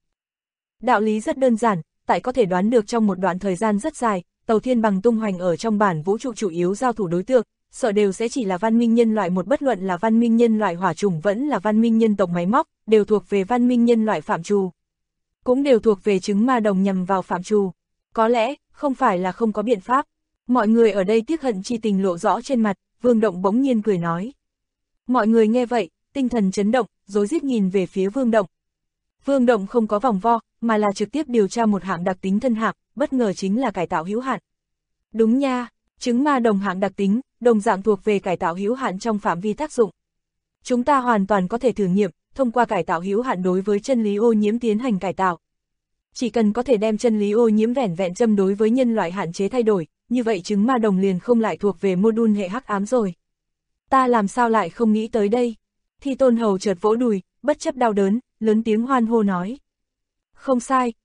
Đạo lý rất đơn giản, tại có thể đoán được trong một đoạn thời gian rất dài, Tàu Thiên Bằng tung hoành ở trong bản vũ trụ chủ yếu giao thủ đối tượng, sợ đều sẽ chỉ là văn minh nhân loại một, bất luận là văn minh nhân loại hỏa chủng vẫn là văn minh nhân tộc máy móc, đều thuộc về văn minh nhân loại phạm trù. Cũng đều thuộc về trứng ma đồng nhằm vào phạm trù. Có lẽ, không phải là không có biện pháp. Mọi người ở đây tiếc hận chi tình lộ rõ trên mặt, Vương Động bỗng nhiên cười nói. Mọi người nghe vậy, tinh thần chấn động, rối rít nhìn về phía Vương Động. Vương Động không có vòng vo, mà là trực tiếp điều tra một hạng đặc tính thân hạng, bất ngờ chính là cải tạo hữu hạn. Đúng nha, trứng ma đồng hạng đặc tính, đồng dạng thuộc về cải tạo hữu hạn trong phạm vi tác dụng. Chúng ta hoàn toàn có thể thử nghiệm, thông qua cải tạo hữu hạn đối với chân lý ô nhiễm tiến hành cải tạo. Chỉ cần có thể đem chân lý ô nhiễm vẻn vẹn châm đối với nhân loại hạn chế thay đổi, như vậy trứng ma đồng liền không lại thuộc về module hệ hắc ám rồi. Ta làm sao lại không nghĩ tới đây? Thi Tôn Hầu chợt vỗ đùi, bất chấp đau đớn, lớn tiếng hoan hô nói. Không sai,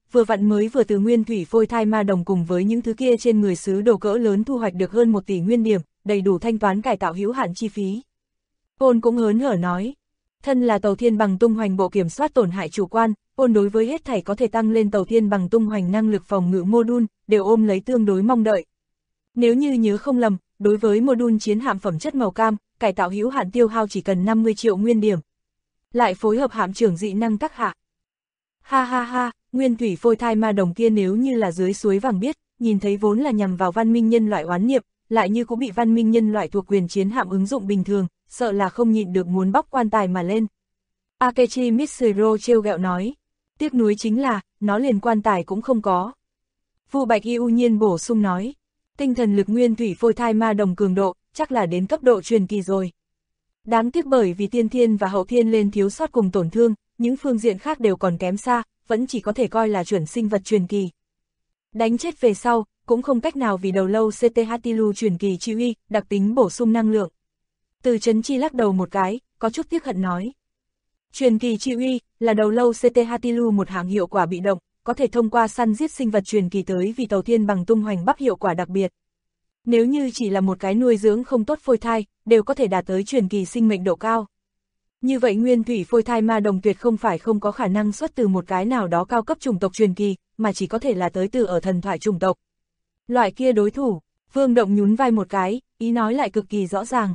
vừa vặn mới vừa từ nguyên thủy phôi thai ma đồng cùng với những thứ kia trên người sứ đồ cỡ lớn thu hoạch được hơn 1 tỷ nguyên điểm, đầy đủ thanh toán cải tạo hữu hạn chi phí. Ôn cũng hớn hở nói, thân là tàu thiên bằng tung hoành bộ kiểm soát tổn hại chủ quan, ôn đối với hết thảy có thể tăng lên tàu thiên bằng tung hoành năng lực phòng ngự module, đều ôm lấy tương đối mong đợi. Nếu như nhớ không lầm, đối với module chiến hạm phẩm chất màu cam, cải tạo hữu hạn tiêu hao chỉ cần 50 triệu nguyên điểm. Lại phối hợp hạm trưởng dị năng tác hạ. Ha ha ha, nguyên thủy phôi thai ma đồng kia nếu như là dưới suối vàng biết, nhìn thấy vốn là nhằm vào văn minh nhân loại oán niệm, lại như cũng bị văn minh nhân loại thuộc quyền chiến hạm ứng dụng bình thường, sợ là không nhịn được muốn bóc quan tài mà lên. Akechi Mitsuro trêu ghẹo nói, tiếc nuối chính là, nó liền quan tài cũng không có. Vu Bạch Y u nhiên bổ sung nói, tinh thần lực nguyên thủy phôi thai ma đồng cường độ, chắc là đến cấp độ truyền kỳ rồi. Đáng tiếc bởi vì tiên thiên và hậu thiên lên thiếu sót cùng tổn thương, những phương diện khác đều còn kém xa, vẫn chỉ có thể coi là chuẩn sinh vật truyền kỳ. Đánh chết về sau, cũng không cách nào vì đầu lâu CTHTLU truyền kỳ chi uy, đặc tính bổ sung năng lượng. Từ Chấn Chi lắc đầu một cái, có chút tiếc hận nói. Truyền kỳ chi uy là đầu lâu CTHTLU một hạng hiệu quả bị động, có thể thông qua săn giết sinh vật truyền kỳ tới vì tàu thiên bằng tung hoành bắp hiệu quả đặc biệt. Nếu như chỉ là một cái nuôi dưỡng không tốt phôi thai, đều có thể đạt tới truyền kỳ sinh mệnh độ cao. Như vậy nguyên thủy phôi thai ma đồng tuyệt không phải không có khả năng xuất từ một cái nào đó cao cấp chủng tộc truyền kỳ, mà chỉ có thể là tới từ ở thần thoại chủng tộc. Loại kia đối thủ, Vương Động nhún vai một cái, ý nói lại cực kỳ rõ ràng.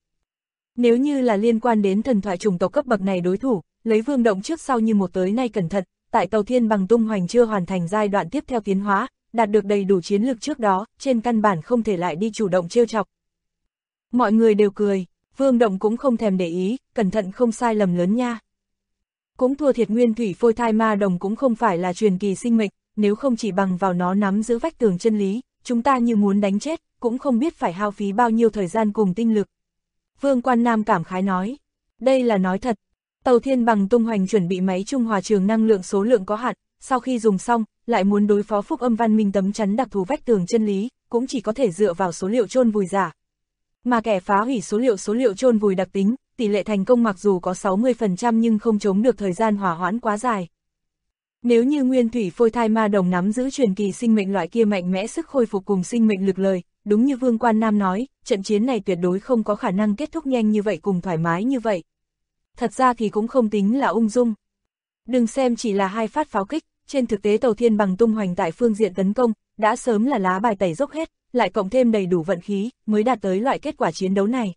Nếu như là liên quan đến thần thoại chủng tộc cấp bậc này đối thủ, lấy Vương Động trước sau như một tới nay cẩn thận, tại tàu thiên bằng tung hoành chưa hoàn thành giai đoạn tiếp theo tiến hóa, đạt được đầy đủ chiến lược trước đó, trên căn bản không thể lại đi chủ động trêu chọc. Mọi người đều cười, Vương Động cũng không thèm để ý, cẩn thận không sai lầm lớn nha. Cũng thua thiệt nguyên thủy phôi thai ma đồng cũng không phải là truyền kỳ sinh mệnh, nếu không chỉ bằng vào nó nắm giữ vách tường chân lý, chúng ta như muốn đánh chết, cũng không biết phải hao phí bao nhiêu thời gian cùng tinh lực. Vương Quan Nam cảm khái nói, đây là nói thật, tàu thiên bằng tung hoành chuẩn bị máy trung hòa trường năng lượng số lượng có hạn, sau khi dùng xong, lại muốn đối phó phúc âm văn minh tấm chắn đặc thù vách tường chân lý, cũng chỉ có thể dựa vào số liệu chôn vùi giả. Mà kẻ phá hủy số liệu chôn vùi đặc tính, tỷ lệ thành công mặc dù có 60% nhưng không chống được thời gian hỏa hoãn quá dài. Nếu như nguyên thủy phôi thai ma đồng nắm giữ truyền kỳ sinh mệnh loại kia mạnh mẽ sức khôi phục cùng sinh mệnh lực lời, đúng như Vương Quan Nam nói, trận chiến này tuyệt đối không có khả năng kết thúc nhanh như vậy cùng thoải mái như vậy. Thật ra thì cũng không tính là ung dung. Đừng xem chỉ là 2 phát pháo kích, trên thực tế tàu thiên bằng tung hoành tại phương diện tấn công, đã sớm là lá bài tẩy dốc hết, lại cộng thêm đầy đủ vận khí, mới đạt tới loại kết quả chiến đấu này.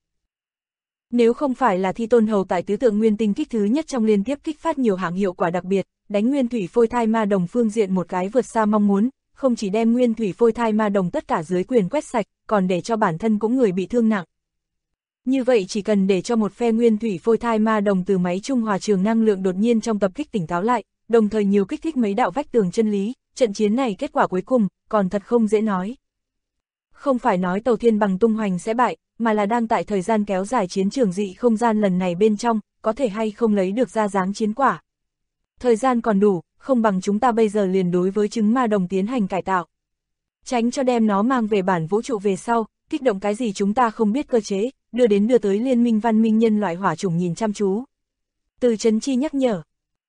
Nếu không phải là Thi Tôn Hầu tại tứ tượng nguyên tinh kích thứ nhất trong liên tiếp kích phát nhiều hạng hiệu quả đặc biệt, đánh nguyên thủy phôi thai ma đồng phương diện một cái vượt xa mong muốn, không chỉ đem nguyên thủy phôi thai ma đồng tất cả dưới quyền quét sạch, còn để cho bản thân cũng người bị thương nặng. Như vậy chỉ cần để cho một phe nguyên thủy phôi thai ma đồng từ máy trung hòa trường năng lượng đột nhiên trong tập kích tỉnh táo lại, đồng thời nhiều kích thích mấy đạo vách tường chân lý, trận chiến này kết quả cuối cùng, còn thật không dễ nói. Không phải nói tàu thiên bằng tung hoành sẽ bại, mà là đang tại thời gian kéo dài chiến trường dị không gian lần này bên trong, có thể hay không lấy được ra dáng chiến quả. Thời gian còn đủ, không bằng chúng ta bây giờ liền đối với trứng ma đồng tiến hành cải tạo. Tránh cho đem nó mang về bản vũ trụ về sau, kích động cái gì chúng ta không biết cơ chế, đưa tới liên minh văn minh nhân loại hỏa chủng nhìn chăm chú. Từ Chấn Chi nhắc nhở.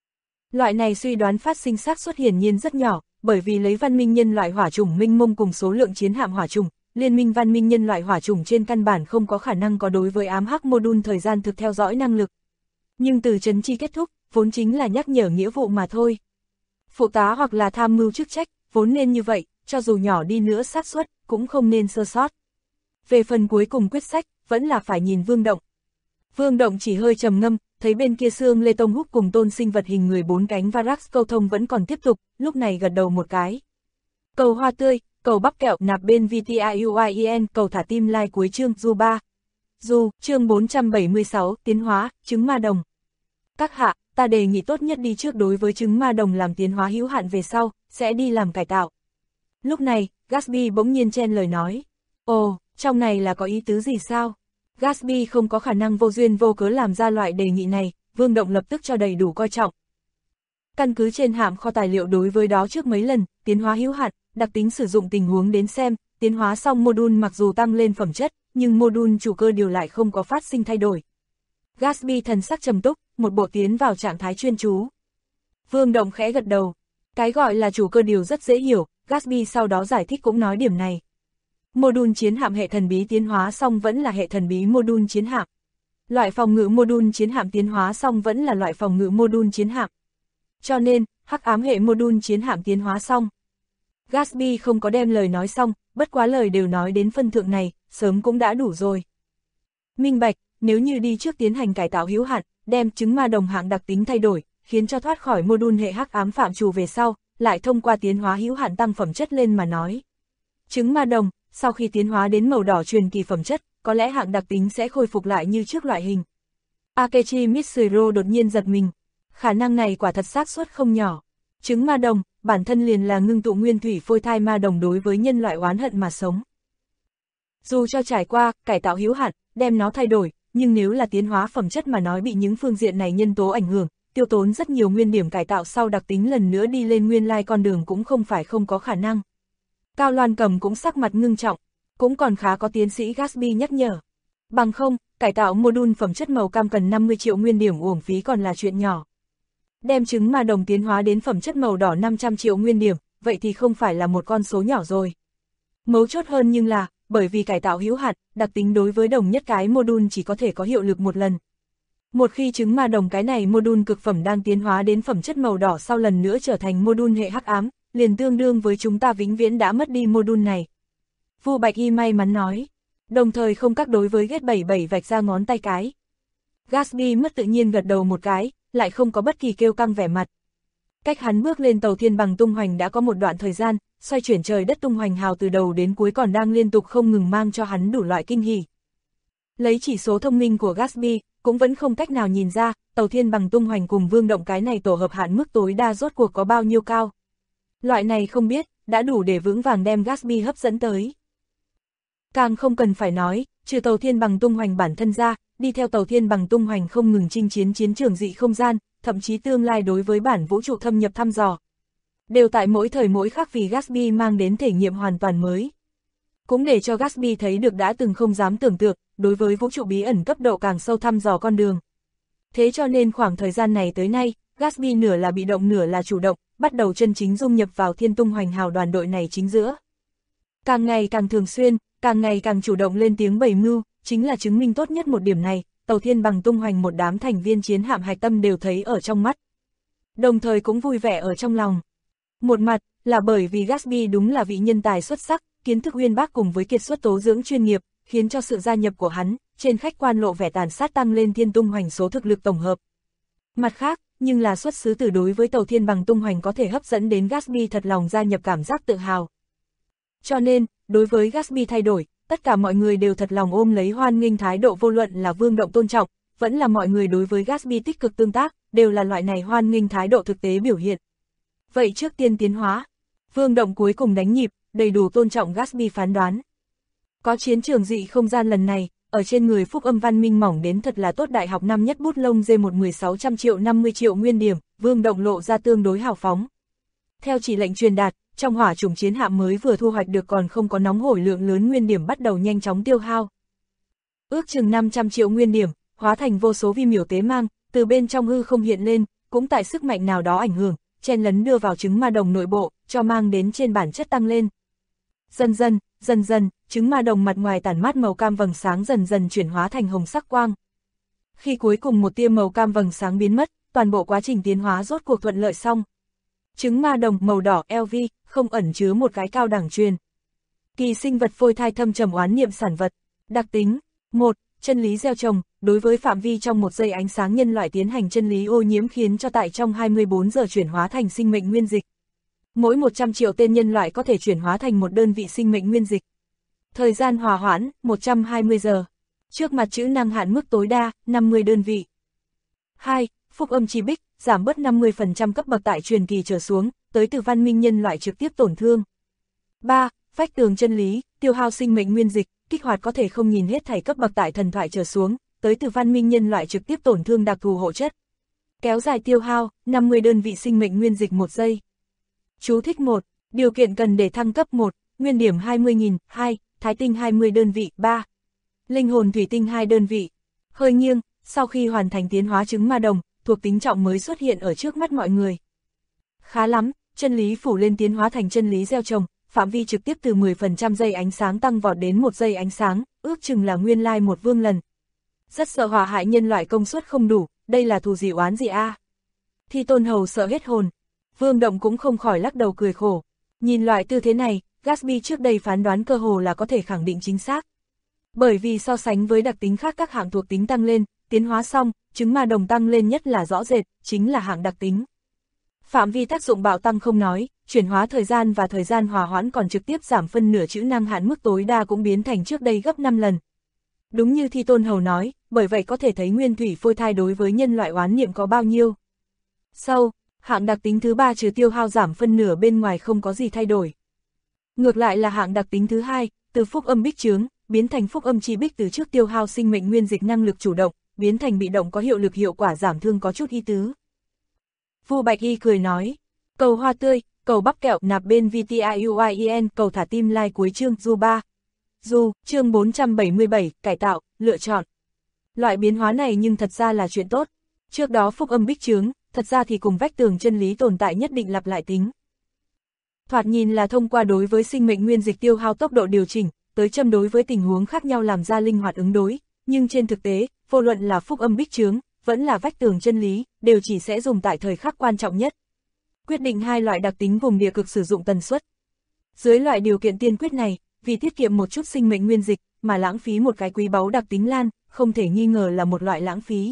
Loại này suy đoán phát sinh xác suất hiển nhiên rất nhỏ, bởi vì lấy văn minh nhân loại hỏa chủng minh mông cùng số lượng chiến hạm hỏa chủng, liên minh văn minh nhân loại hỏa chủng trên căn bản không có khả năng có đối với ám hắc module thời gian thực theo dõi năng lực. Nhưng Từ Chấn Chi kết thúc, vốn chính là nhắc nhở nghĩa vụ mà thôi. Phụ tá hoặc là tham mưu chức trách, vốn nên như vậy, cho dù nhỏ đi nữa xác suất, cũng không nên sơ sót. Về phần cuối cùng quyết sách, vẫn là phải nhìn Vương Động. Vương Động chỉ hơi trầm ngâm, thấy bên kia xương Lê Tông Húc cùng tôn sinh vật hình người 4 cánh Varax câu thông vẫn còn tiếp tục, lúc này gật đầu một cái. Cầu hoa tươi, cầu bắp kẹo nạp bên VTIUIEN, cầu thả tim like cuối chương Du 3. Du, chương 476, tiến hóa, trứng ma đồng. Các hạ, ta đề nghị tốt nhất đi trước đối với trứng ma đồng làm tiến hóa hữu hạn về sau, sẽ đi làm cải tạo. Lúc này, Gatsby bỗng nhiên chen lời nói. Ồ, trong này là có ý tứ gì sao? Gatsby không có khả năng vô duyên vô cớ làm ra loại đề nghị này, Vương Động lập tức cho đầy đủ coi trọng. Căn cứ trên hạm kho tài liệu đối với đó trước mấy lần, tiến hóa hữu hạn, đặc tính sử dụng tình huống đến xem, tiến hóa xong module mặc dù tăng lên phẩm chất, nhưng module chủ cơ điều lại không có phát sinh thay đổi. Gatsby thần sắc trầm túc, một bộ tiến vào trạng thái chuyên chú. Vương Động khẽ gật đầu. Cái gọi là chủ cơ điều rất dễ hiểu, Gatsby sau đó giải thích cũng nói điểm này. Module chiến hạm hệ thần bí tiến hóa xong vẫn là hệ thần bí module chiến hạm. Loại phòng ngự module chiến hạm tiến hóa xong vẫn là loại phòng ngự module chiến hạm. Cho nên, hắc ám hệ module chiến hạm tiến hóa xong. Gatsby không có đem lời nói xong, bất quá lời đều nói đến phân thượng này, sớm cũng đã đủ rồi. Minh bạch, nếu như đi trước tiến hành cải tạo hữu hạn, đem trứng ma đồng hạng đặc tính thay đổi, khiến cho thoát khỏi module hệ hắc ám phạm trù về sau, lại thông qua tiến hóa hữu hạn tăng phẩm chất lên mà nói. Trứng ma đồng, sau khi tiến hóa đến màu đỏ truyền kỳ phẩm chất, có lẽ hạng đặc tính sẽ khôi phục lại như trước loại hình. Akechi Mitsuru đột nhiên giật mình. Khả năng này quả thật xác suất không nhỏ. Trứng ma đồng, bản thân liền là ngưng tụ nguyên thủy phôi thai ma đồng đối với nhân loại oán hận mà sống. Dù cho trải qua, cải tạo hữu hạn, đem nó thay đổi, nhưng nếu là tiến hóa phẩm chất mà nói bị những phương diện này nhân tố ảnh hưởng, tiêu tốn rất nhiều nguyên điểm cải tạo sau đặc tính lần nữa đi lên nguyên lai con đường cũng không phải không có khả năng. Cao Loan Cầm cũng sắc mặt ngưng trọng, cũng còn khá có tiến sĩ Gatsby nhắc nhở. Bằng không, cải tạo module phẩm chất màu cam cần 50 triệu nguyên điểm uổng phí còn là chuyện nhỏ. Đem trứng ma đồng tiến hóa đến phẩm chất màu đỏ 500 triệu nguyên điểm, vậy thì không phải là một con số nhỏ rồi. Mấu chốt hơn nhưng là, bởi vì cải tạo hữu hạn, đặc tính đối với đồng nhất cái module chỉ có thể có hiệu lực một lần. Một khi trứng ma đồng cái này module cực phẩm đang tiến hóa đến phẩm chất màu đỏ sau lần nữa trở thành module hệ hắc ám, liền tương đương với chúng ta vĩnh viễn đã mất đi module này. Vu Bạch Y may mắn nói, đồng thời không các đối với Ghét 77 vạch ra ngón tay cái. Gatsby mất tự nhiên gật đầu một cái, lại không có bất kỳ kêu căng vẻ mặt. Cách hắn bước lên tàu thiên bằng tung hoành đã có một đoạn thời gian, xoay chuyển trời đất tung hoành hào từ đầu đến cuối còn đang liên tục không ngừng mang cho hắn đủ loại kinh hỉ. Lấy chỉ số thông minh của Gatsby, cũng vẫn không cách nào nhìn ra, tàu thiên bằng tung hoành cùng vương động cái này tổ hợp hạn mức tối đa rốt cuộc có bao nhiêu cao. Loại này không biết, đã đủ để vững vàng đem Gatsby hấp dẫn tới. Càng không cần phải nói, trừ tàu thiên bằng tung hoành bản thân ra, đi theo tàu thiên bằng tung hoành không ngừng chinh chiến chiến trường dị không gian, thậm chí tương lai đối với bản vũ trụ thâm nhập thăm dò. Đều tại mỗi thời mỗi khắc vì Gatsby mang đến thể nghiệm hoàn toàn mới. Cũng để cho Gatsby thấy được đã từng không dám tưởng tượng, đối với vũ trụ bí ẩn cấp độ càng sâu thăm dò con đường. Thế cho nên khoảng thời gian này tới nay, Gatsby nửa là bị động nửa là chủ động, bắt đầu chân chính dung nhập vào thiên tung hoành hào đoàn đội này chính giữa. Càng ngày càng thường xuyên, càng ngày càng chủ động lên tiếng bày mưu, chính là chứng minh tốt nhất một điểm này, tàu thiên bằng tung hoành một đám thành viên chiến hạm hạch tâm đều thấy ở trong mắt. Đồng thời cũng vui vẻ ở trong lòng. Một mặt, là bởi vì Gatsby đúng là vị nhân tài xuất sắc, kiến thức uyên bác cùng với kiệt xuất tố dưỡng chuyên nghiệp, khiến cho sự gia nhập của hắn, trên khách quan lộ vẻ tàn sát tăng lên thiên tung hoành số thực lực tổng hợp. Mặt khác, nhưng là xuất xứ từ đối với tàu thiên bằng tung hoành có thể hấp dẫn đến Gatsby thật lòng gia nhập cảm giác tự hào. Cho nên, đối với Gatsby thay đổi, tất cả mọi người đều thật lòng ôm lấy hoan nghênh thái độ vô luận là vương động tôn trọng, vẫn là mọi người đối với Gatsby tích cực tương tác, đều là loại này hoan nghênh thái độ thực tế biểu hiện. Vậy trước tiên tiến hóa, vương động cuối cùng đánh nhịp, đầy đủ tôn trọng Gatsby phán đoán. Có chiến trường dị không gian lần này, ở trên người phúc âm văn minh mỏng đến thật là tốt đại học năm nhất bút lông dê 1600 triệu 50 triệu nguyên điểm, vương động lộ ra tương đối hào phóng. Theo chỉ lệnh truyền đạt, trong hỏa chủng chiến hạm mới vừa thu hoạch được còn không có nóng hổi lượng lớn nguyên điểm bắt đầu nhanh chóng tiêu hao. Ước chừng 500 triệu nguyên điểm, hóa thành vô số vi miểu tế mang, từ bên trong hư không hiện lên, cũng tại sức mạnh nào đó ảnh hưởng, chen lấn đưa vào trứng ma đồng nội bộ, cho mang đến trên bản chất tăng lên. Dần dần, trứng ma đồng mặt ngoài tản mát màu cam vầng sáng dần dần chuyển hóa thành hồng sắc quang. Khi cuối cùng một tia màu cam vầng sáng biến mất, toàn bộ quá trình tiến hóa rốt cuộc thuận lợi xong. Trứng ma đồng màu đỏ LV, không ẩn chứa một cái cao đẳng truyền. Kỳ sinh vật phôi thai thâm trầm oán niệm sản vật. Đặc tính 1. Chân lý gieo trồng, đối với phạm vi trong 1 giây ánh sáng nhân loại tiến hành chân lý ô nhiễm khiến cho tại trong 24 giờ chuyển hóa thành sinh mệnh nguyên dịch. Mỗi 100 triệu tên nhân loại có thể chuyển hóa thành một đơn vị sinh mệnh nguyên dịch. Thời gian hòa hoãn, 120 giờ. Trước mặt chữ năng hạn mức tối đa, 50 đơn vị. 2. Phúc âm chi bích, giảm bớt 50% cấp bậc tại truyền kỳ trở xuống, tới từ văn minh nhân loại trực tiếp tổn thương. 3. Vách tường chân lý, tiêu hao sinh mệnh nguyên dịch, kích hoạt có thể không nhìn hết thảy cấp bậc tại thần thoại trở xuống, tới từ văn minh nhân loại trực tiếp tổn thương đặc thù hộ chất. Kéo dài tiêu hao, 50 đơn vị sinh mệnh nguyên dịch 1 giây. Chú thích 1. Điều kiện cần để thăng cấp 1, nguyên điểm 20.000, 2, thái tinh 20 đơn vị, 3. Linh hồn thủy tinh 2 đơn vị. Hơi nghiêng, sau khi hoàn thành tiến hóa trứng ma đồng, thuộc tính trọng mới xuất hiện ở trước mắt mọi người. Khá lắm, chân lý phủ lên tiến hóa thành chân lý gieo trồng, phạm vi trực tiếp từ 10% giây ánh sáng tăng vọt đến 1 giây ánh sáng, ước chừng là nguyên lai một vương lần. Rất sợ hỏa hại nhân loại công suất không đủ, đây là thù gì oán gì a? Thi Tôn Hầu sợ hết hồn. Vương Động cũng không khỏi lắc đầu cười khổ. Nhìn loại tư thế này, Gatsby trước đây phán đoán cơ hồ là có thể khẳng định chính xác. Bởi vì so sánh với đặc tính khác các hạng thuộc tính tăng lên, tiến hóa xong, trứng ma đồng tăng lên nhất là rõ rệt, chính là hạng đặc tính. Phạm vi tác dụng bạo tăng không nói, chuyển hóa thời gian và thời gian hòa hoãn còn trực tiếp giảm phân nửa chữ năng hạn mức tối đa cũng biến thành trước đây gấp 5 lần. Đúng như Thi Tôn Hầu nói, bởi vậy có thể thấy nguyên thủy phôi thai đối với nhân loại oán niệm có bao nhiêu. Sau, hạng đặc tính thứ 3 trừ tiêu hao giảm phân nửa bên ngoài không có gì thay đổi. Ngược lại là hạng đặc tính thứ 2, từ phúc âm bích chướng, biến thành phúc âm chi bích từ trước tiêu hao sinh mệnh nguyên dịch năng lực chủ động, biến thành bị động có hiệu lực hiệu quả giảm thương có chút ý tứ. Vu Bạch Y cười nói, cầu hoa tươi, cầu bắp kẹo nạp bên VTIUIEN, cầu thả tim like cuối chương Du 3. Du, chương 477, cải tạo, lựa chọn. Loại biến hóa này nhưng thật ra là chuyện tốt. Trước đó phúc âm bích chướng, thật ra thì cùng vách tường chân lý tồn tại nhất định lặp lại tính. Thoạt nhìn là thông qua đối với sinh mệnh nguyên dịch tiêu hao tốc độ điều chỉnh, tới châm đối với tình huống khác nhau làm ra linh hoạt ứng đối, nhưng trên thực tế, vô luận là phúc âm bích chướng, vẫn là vách tường chân lý, đều chỉ sẽ dùng tại thời khắc quan trọng nhất. Quyết định hai loại đặc tính vùng địa cực sử dụng tần suất. Dưới loại điều kiện tiên quyết này, vì tiết kiệm một chút sinh mệnh nguyên dịch, mà lãng phí một cái quý báu đặc tính lan, không thể nghi ngờ là một loại lãng phí.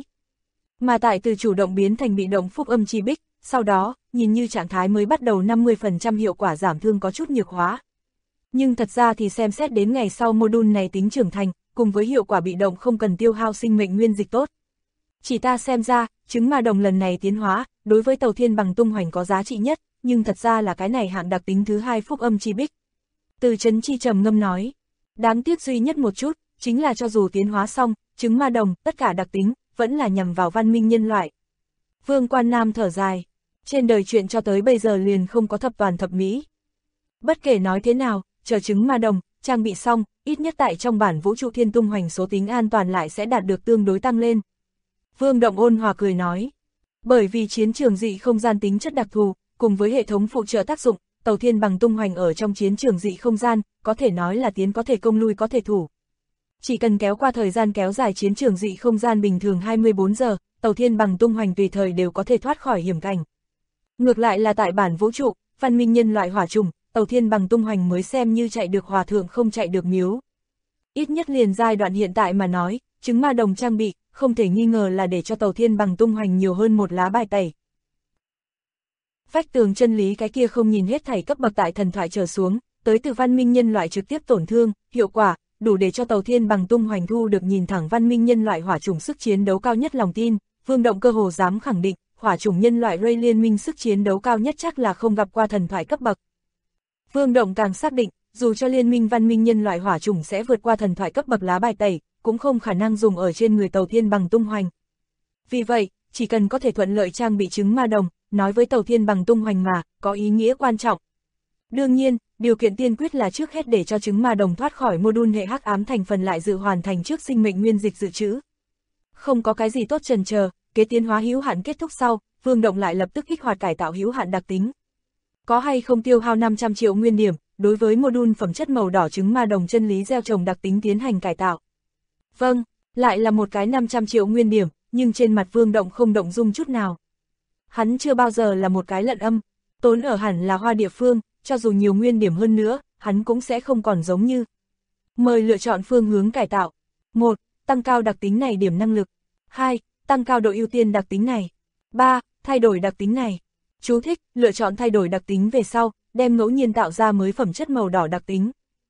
Mà tại từ chủ động biến thành bị động phúc âm chi bích, sau đó, nhìn như trạng thái mới bắt đầu 50% hiệu quả giảm thương có chút nhược hóa. Nhưng thật ra thì xem xét đến ngày sau module này tính trưởng thành, cùng với hiệu quả bị động không cần tiêu hao sinh mệnh nguyên dịch tốt. Chỉ ta xem ra, trứng ma đồng lần này tiến hóa, đối với Tàu Thiên Bằng tung hoành có giá trị nhất, nhưng thật ra là cái này hạng đặc tính thứ 2 phúc âm chi bích. Từ Trấn Chi trầm ngâm nói, đáng tiếc duy nhất một chút, chính là cho dù tiến hóa xong, trứng ma đồng, tất cả đặc tính, vẫn là nhằm vào văn minh nhân loại. Vương Quan Nam thở dài, trên đời chuyện cho tới bây giờ liền không có thập toàn thập mỹ. Bất kể nói thế nào, chờ trứng ma đồng, trang bị xong, ít nhất tại trong bản vũ trụ thiên tung hoành số tính an toàn lại sẽ đạt được tương đối tăng lên. Vương Động ôn hòa cười nói, bởi vì chiến trường dị không gian tính chất đặc thù, cùng với hệ thống phụ trợ tác dụng, Tàu Thiên Bằng tung hoành ở trong chiến trường dị không gian, có thể nói là tiến có thể công lui có thể thủ. Chỉ cần kéo qua thời gian kéo dài chiến trường dị không gian bình thường 24 giờ, Tàu Thiên Bằng tung hoành tùy thời đều có thể thoát khỏi hiểm cảnh. Ngược lại là tại bản vũ trụ, văn minh nhân loại hỏa trùng, Tàu Thiên Bằng tung hoành mới xem như chạy được hòa thượng không chạy được miếu. Ít nhất liền giai đoạn hiện tại mà nói, trứng ma đồng trang bị, không thể nghi ngờ là để cho Tàu Thiên Bằng tung hoành nhiều hơn một lá bài tẩy. Vách tường chân lý cái kia không nhìn hết thảy cấp bậc tại thần thoại trở xuống, tới từ văn minh nhân loại trực tiếp tổn thương, hiệu quả, đủ để cho Tàu Thiên Bằng tung hoành thu được nhìn thẳng văn minh nhân loại hỏa chủng sức chiến đấu cao nhất lòng tin, Vương Động cơ hồ dám khẳng định, hỏa chủng nhân loại Ray liên minh sức chiến đấu cao nhất chắc là không gặp qua thần thoại cấp bậc. Vương Động càng xác định, dù cho liên minh văn minh nhân loại hỏa chủng sẽ vượt qua thần thoại cấp bậc lá bài tẩy, cũng không khả năng dùng ở trên người Tàu Thiên Bằng tung hoành. Vì vậy, chỉ cần có thể thuận lợi trang bị trứng ma đồng, nói với Tàu Thiên Bằng tung hoành mà, có ý nghĩa quan trọng. Đương nhiên, điều kiện tiên quyết là trước hết để cho trứng ma đồng thoát khỏi module hệ hắc ám thành phần lại dự hoàn thành trước sinh mệnh nguyên dịch dự trữ. Không có cái gì tốt chần chờ, kế tiến hóa hữu hạn kết thúc sau, Vương Động lại lập tức kích hoạt cải tạo hữu hạn đặc tính. Có hay không tiêu hao 500 triệu nguyên điểm, đối với module phẩm chất màu đỏ trứng ma đồng chân lý gieo trồng đặc tính tiến hành cải tạo. Vâng, lại là một cái 500 triệu nguyên điểm, nhưng trên mặt Vương Động không động dung chút nào. Hắn chưa bao giờ là một cái lận âm, tốn ở hẳn là hoa địa phương, cho dù nhiều nguyên điểm hơn nữa, hắn cũng sẽ không còn giống như. Mời lựa chọn phương hướng cải tạo. 1. Tăng cao đặc tính này điểm năng lực. 2. Tăng cao độ ưu tiên đặc tính này. 3. Thay đổi đặc tính này. Chú thích, lựa chọn thay đổi đặc tính về sau, đem ngẫu nhiên tạo ra mới phẩm chất màu đỏ đặc tính.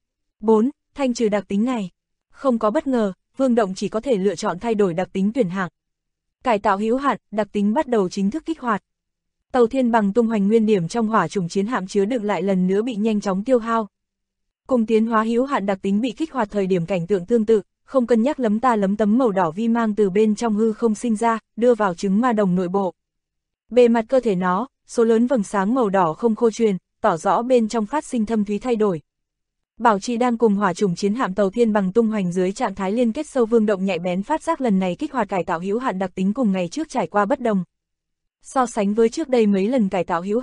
4. Thanh trừ đặc tính này. Không có bất ngờ, Vương Động chỉ có thể lựa chọn thay đổi đặc tính tuyển hạng. Cải tạo hữu hạn, đặc tính bắt đầu chính thức kích hoạt. Tàu Thiên Bằng tung hoành nguyên điểm trong hỏa trùng chiến hạm chứa đựng lại lần nữa bị nhanh chóng tiêu hao. Cùng tiến hóa hữu hạn đặc tính bị kích hoạt thời điểm cảnh tượng tương tự, không cân nhắc lấm ta lấm tấm màu đỏ vi mang từ bên trong hư không sinh ra, đưa vào trứng ma đồng nội bộ. Bề mặt cơ thể nó, số lớn vầng sáng màu đỏ không khô truyền, tỏ rõ bên trong phát sinh thâm thúy thay đổi. Bảo trì đang cùng hỏa trùng chiến hạm Tàu Thiên Bằng tung hoành dưới trạng thái liên kết sâu, Vương Động nhạy bén phát giác lần này kích hoạt cải tạo hữu hạn đặc tính cùng ngày trước trải qua bất đồng. So sánh với trước đây mấy lần cải tạo hữu hạn,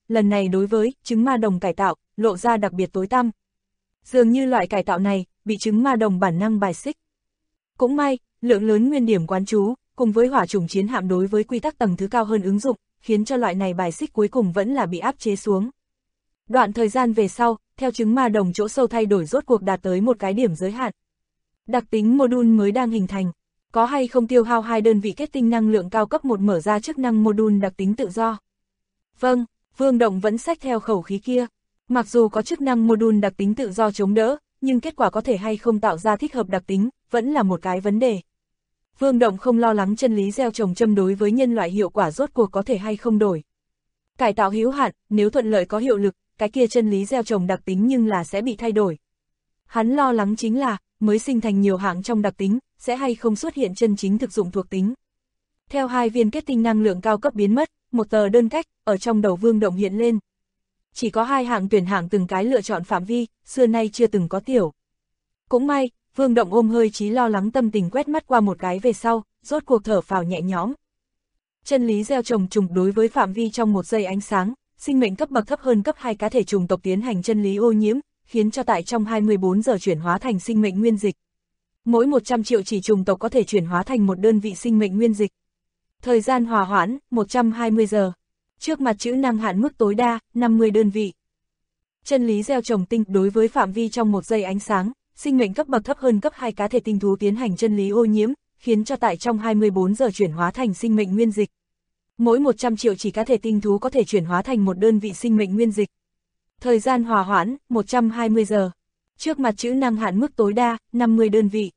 lần này đối với trứng ma đồng cải tạo, lộ ra đặc biệt tối tăm. Dường như loại cải tạo này, bị trứng ma đồng bản năng bài xích. Cũng may, lượng lớn nguyên điểm quán chú, cùng với hỏa chủng chiến hạm đối với quy tắc tầng thứ cao hơn ứng dụng, khiến cho loại này bài xích cuối cùng vẫn là bị áp chế xuống. Đoạn thời gian về sau, theo trứng ma đồng chỗ sâu thay đổi rốt cuộc đạt tới một cái điểm giới hạn. Đặc tính module mới đang hình thành, có hay không tiêu hao 2 đơn vị kết tinh năng lượng cao cấp 1 mở ra chức năng module đặc tính tự do. Vâng, Vương Động vẫn xách theo khẩu khí kia. Mặc dù có chức năng module đặc tính tự do chống đỡ, nhưng kết quả có thể hay không tạo ra thích hợp đặc tính, vẫn là một cái vấn đề. Vương Động không lo lắng chân lý gieo trồng châm đối với nhân loại hiệu quả rốt cuộc có thể hay không đổi. Cải tạo hữu hạn, nếu thuận lợi có hiệu lực, cái kia chân lý gieo trồng đặc tính nhưng là sẽ bị thay đổi. Hắn lo lắng chính là, mới sinh thành nhiều hạng trong đặc tính, sẽ hay không xuất hiện chân chính thực dụng thuộc tính. Theo 2 viên kết tinh năng lượng cao cấp biến mất, một tờ đơn cách, ở trong đầu Vương Động hiện lên. Chỉ có 2 hạng tuyển hạng từng cái lựa chọn phạm vi, xưa nay chưa từng có tiểu. Cũng may, Vương Động ôm hơi chí lo lắng tâm tình quét mắt qua một cái về sau, rốt cuộc thở phào nhẹ nhõm. Chân lý gieo trồng trùng đối với phạm vi trong 1 giây ánh sáng, sinh mệnh cấp bậc thấp hơn cấp 2 cá thể trùng tộc tiến hành chân lý ô nhiễm, khiến cho tại trong 24 giờ chuyển hóa thành sinh mệnh nguyên dịch. Mỗi 100 triệu chỉ trùng tộc có thể chuyển hóa thành một đơn vị sinh mệnh nguyên dịch. Thời gian hòa hoãn, 120 giờ. Trước mặt chữ năng hạn mức tối đa, 50 đơn vị. Chân lý gieo trồng tinh đối với phạm vi trong 1 giây ánh sáng, sinh mệnh cấp bậc thấp hơn cấp 2 cá thể tinh thú tiến hành chân lý ô nhiễm, khiến cho tại trong 24 giờ chuyển hóa thành sinh mệnh nguyên dịch. Mỗi 100 triệu chỉ cá thể tinh thú có thể chuyển hóa thành một đơn vị sinh mệnh nguyên dịch. Thời gian hòa hoãn, 120 giờ. Trước mặt chữ năng hạn mức tối đa, 50 đơn vị.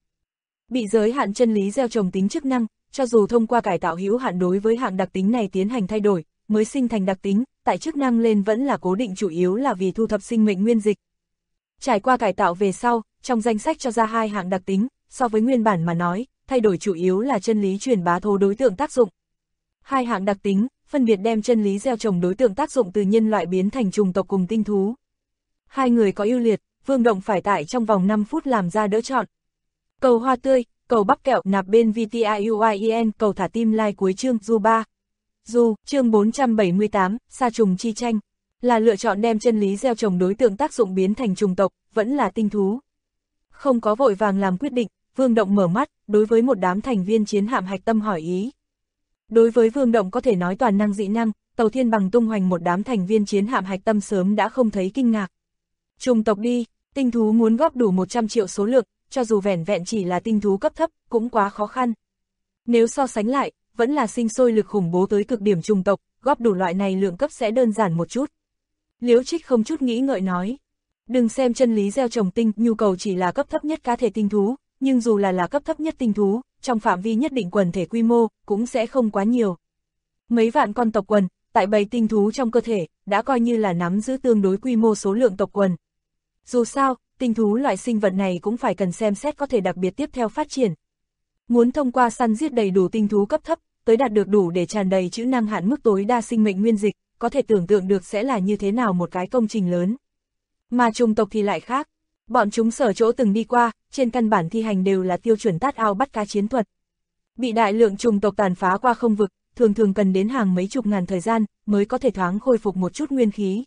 Bị giới hạn chân lý gieo trồng tính chức năng, cho dù thông qua cải tạo hữu hạn đối với hạng đặc tính này tiến hành thay đổi, mới sinh thành đặc tính, tại chức năng lên vẫn là cố định chủ yếu là vì thu thập sinh mệnh nguyên dịch. Trải qua cải tạo về sau, trong danh sách cho ra 2 hạng đặc tính, so với nguyên bản mà nói, thay đổi chủ yếu là chân lý truyền bá thố đối tượng tác dụng. 2 hạng đặc tính, phân biệt đem chân lý gieo trồng đối tượng tác dụng từ nhân loại biến thành trùng tộc cùng tinh thú. 2 người có ưu liệt, Vương Động phải tại trong vòng 5 phút làm ra đỡ chọn. Cầu hoa tươi, cầu bắp kẹo nạp bên VTIUIEN, cầu thả tim like cuối chương Du 3. Du, chương 478, sa trùng chi tranh, là lựa chọn đem chân lý gieo trồng đối tượng tác dụng biến thành trùng tộc, vẫn là tinh thú. Không có vội vàng làm quyết định, Vương Động mở mắt, đối với một đám thành viên chiến hạm hạch tâm hỏi ý. Đối với Vương Động có thể nói toàn năng dị năng, Tàu Thiên Bằng tung hoành một đám thành viên chiến hạm hạch tâm sớm đã không thấy kinh ngạc. Trùng tộc đi, tinh thú muốn góp đủ 100 triệu số lượng, cho dù vẻn vẹn chỉ là tinh thú cấp thấp, cũng quá khó khăn. Nếu so sánh lại, vẫn là sinh sôi lực khủng bố tới cực điểm trùng tộc, góp đủ loại này lượng cấp sẽ đơn giản một chút. Liễu Trích không chút nghĩ ngợi nói. Đừng xem chân lý gieo trồng tinh, nhu cầu chỉ là cấp thấp nhất cá thể tinh thú, nhưng dù là cấp thấp nhất tinh thú, trong phạm vi nhất định quần thể quy mô, cũng sẽ không quá nhiều. Mấy vạn con tộc quần, tại bầy tinh thú trong cơ thể, đã coi như là nắm giữ tương đối quy mô số lượng tộc quần. Dù sao, tinh thú loại sinh vật này cũng phải cần xem xét có thể đặc biệt tiếp theo phát triển. Muốn thông qua săn giết đầy đủ tinh thú cấp thấp, tới đạt được đủ để tràn đầy chữ năng hạn mức tối đa sinh mệnh nguyên dịch, có thể tưởng tượng được sẽ là như thế nào một cái công trình lớn. Mà trùng tộc thì lại khác. Bọn chúng sở chỗ từng đi qua, trên căn bản thi hành đều là tiêu chuẩn tát ao bắt cá chiến thuật. Bị đại lượng trùng tộc tàn phá qua không vực, thường thường cần đến hàng mấy chục ngàn thời gian, mới có thể thoáng khôi phục một chút nguyên khí.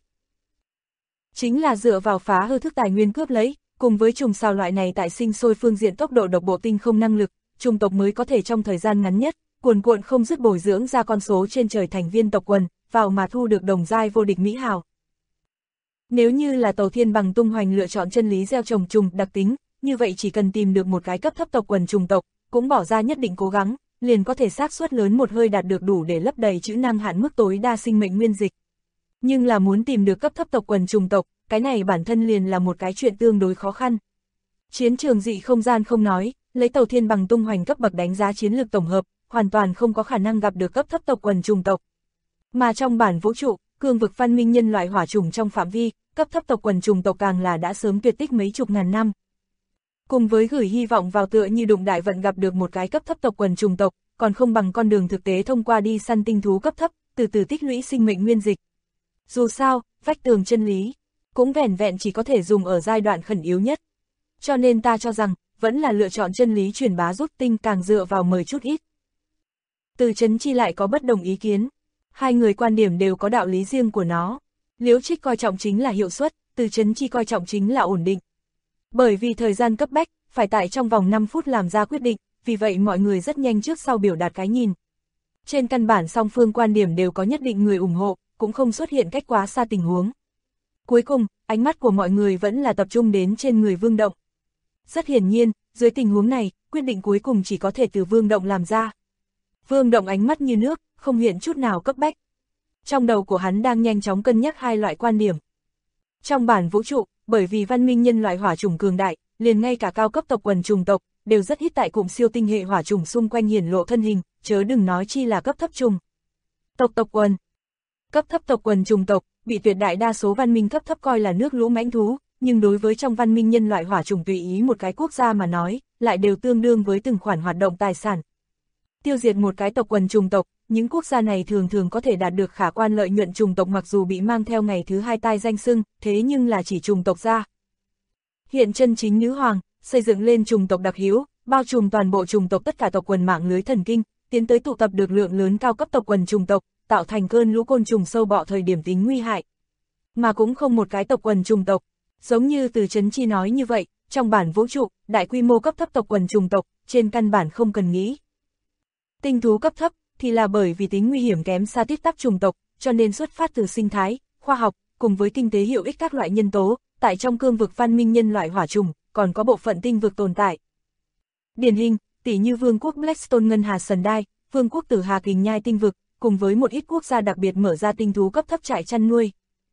Chính là dựa vào phá hư thức tài nguyên cướp lấy, cùng với trùng sao loại này tại sinh sôi phương diện tốc độ độc bộ tinh không năng lực, trùng tộc mới có thể trong thời gian ngắn nhất, cuồn cuộn không dứt bồi dưỡng ra con số trên trời thành viên tộc quần, vào mà thu được đồng giai vô địch mỹ hào. Nếu như là Tàu Thiên Bằng tung hoành lựa chọn chân lý gieo trồng trùng đặc tính, như vậy chỉ cần tìm được một cái cấp thấp tộc quần trùng tộc, cũng bỏ ra nhất định cố gắng, liền có thể xác suất lớn một hơi đạt được đủ để lấp đầy chữ năng hạn mức tối đa sinh mệnh nguyên dịch. Nhưng là muốn tìm được cấp thấp tộc quần trùng tộc, cái này bản thân liền là một cái chuyện tương đối khó khăn. Chiến trường dị không gian không nói, lấy Tàu Thiên Bằng tung hoành cấp bậc đánh giá chiến lược tổng hợp, hoàn toàn không có khả năng gặp được cấp thấp tộc quần trùng tộc. Mà trong bản vũ trụ, cương vực văn minh nhân loại hỏa chủng trong phạm vi, cấp thấp tộc quần trùng tộc càng là đã sớm tuyệt tích mấy chục ngàn năm. Cùng với gửi hy vọng vào tựa như đụng đại vận gặp được một cái cấp thấp tộc quần trùng tộc, còn không bằng con đường thực tế thông qua đi săn tinh thú cấp thấp, từ từ tích lũy sinh mệnh nguyên dịch. Dù sao, vách tường chân lý, cũng vẻn vẹn chỉ có thể dùng ở giai đoạn khẩn yếu nhất. Cho nên ta cho rằng, vẫn là lựa chọn chân lý truyền bá rút tinh càng dựa vào mời chút ít. Từ Chấn Chi lại có bất đồng ý kiến. Hai người quan điểm đều có đạo lý riêng của nó. Liễu Trích coi trọng chính là hiệu suất, Từ Chấn Chi coi trọng chính là ổn định. Bởi vì thời gian cấp bách, phải tại trong vòng 5 phút làm ra quyết định, vì vậy mọi người rất nhanh trước sau biểu đạt cái nhìn. Trên căn bản song phương quan điểm đều có nhất định người ủng hộ, cũng không xuất hiện cách quá xa tình huống. Cuối cùng, ánh mắt của mọi người vẫn là tập trung đến trên người Vương Động. Rất hiển nhiên, dưới tình huống này, quyết định cuối cùng chỉ có thể từ Vương Động làm ra. Vương Động ánh mắt như nước, không hiện chút nào cấp bách. Trong đầu của hắn đang nhanh chóng cân nhắc hai loại quan điểm. Trong bản vũ trụ, bởi vì văn minh nhân loại hỏa chủng cường đại, liền ngay cả cao cấp tộc quần chủng tộc, đều rất ít tại cụm siêu tinh hệ hỏa chủng xung quanh hiển lộ thân hình, chớ đừng nói chi là cấp thấp chủng tộc quần. Cấp thấp tộc quần chủng tộc, bị tuyệt đại đa số văn minh cấp thấp coi là nước lũ mãnh thú, nhưng đối với trong văn minh nhân loại hỏa chủng tùy ý một cái quốc gia mà nói, lại đều tương đương với từng khoản hoạt động tài sản. Tiêu diệt một cái tộc quần chủng tộc, những quốc gia này thường thường có thể đạt được khả quan lợi nhuận. Chủng tộc mặc dù bị mang theo ngày thứ hai tai danh xưng, thế nhưng là chỉ chủng tộc ra. Hiện chân chính nữ hoàng, xây dựng lên chủng tộc đặc hữu, bao trùm toàn bộ chủng tộc tất cả tộc quần mạng lưới thần kinh, tiến tới tụ tập được lượng lớn cao cấp tộc quần chủng tộc, tạo thành cơn lũ côn trùng sâu bọ thời điểm tính nguy hại. Mà cũng không một cái tộc quần chủng tộc, giống như Từ Chấn Chi nói như vậy, trong bản vũ trụ, đại quy mô cấp thấp tộc quần chủng tộc, trên căn bản không cần nghĩ. Tinh thú cấp thấp, thì là bởi vì tính nguy hiểm kém xa tít tắp chủng tộc, cho nên xuất phát từ sinh thái, khoa học, cùng với kinh tế hiệu ích các loại nhân tố, tại trong cương vực văn minh nhân loại hỏa trùng, còn có bộ phận tinh vực tồn tại. Điển hình, tỷ như Vương quốc Blackstone Ngân Hà Sần Đai, Vương quốc Tử Hà Kình Nhai tinh vực, cùng với một ít quốc gia đặc biệt mở ra tinh thú cấp thấp trại chăn nuôi.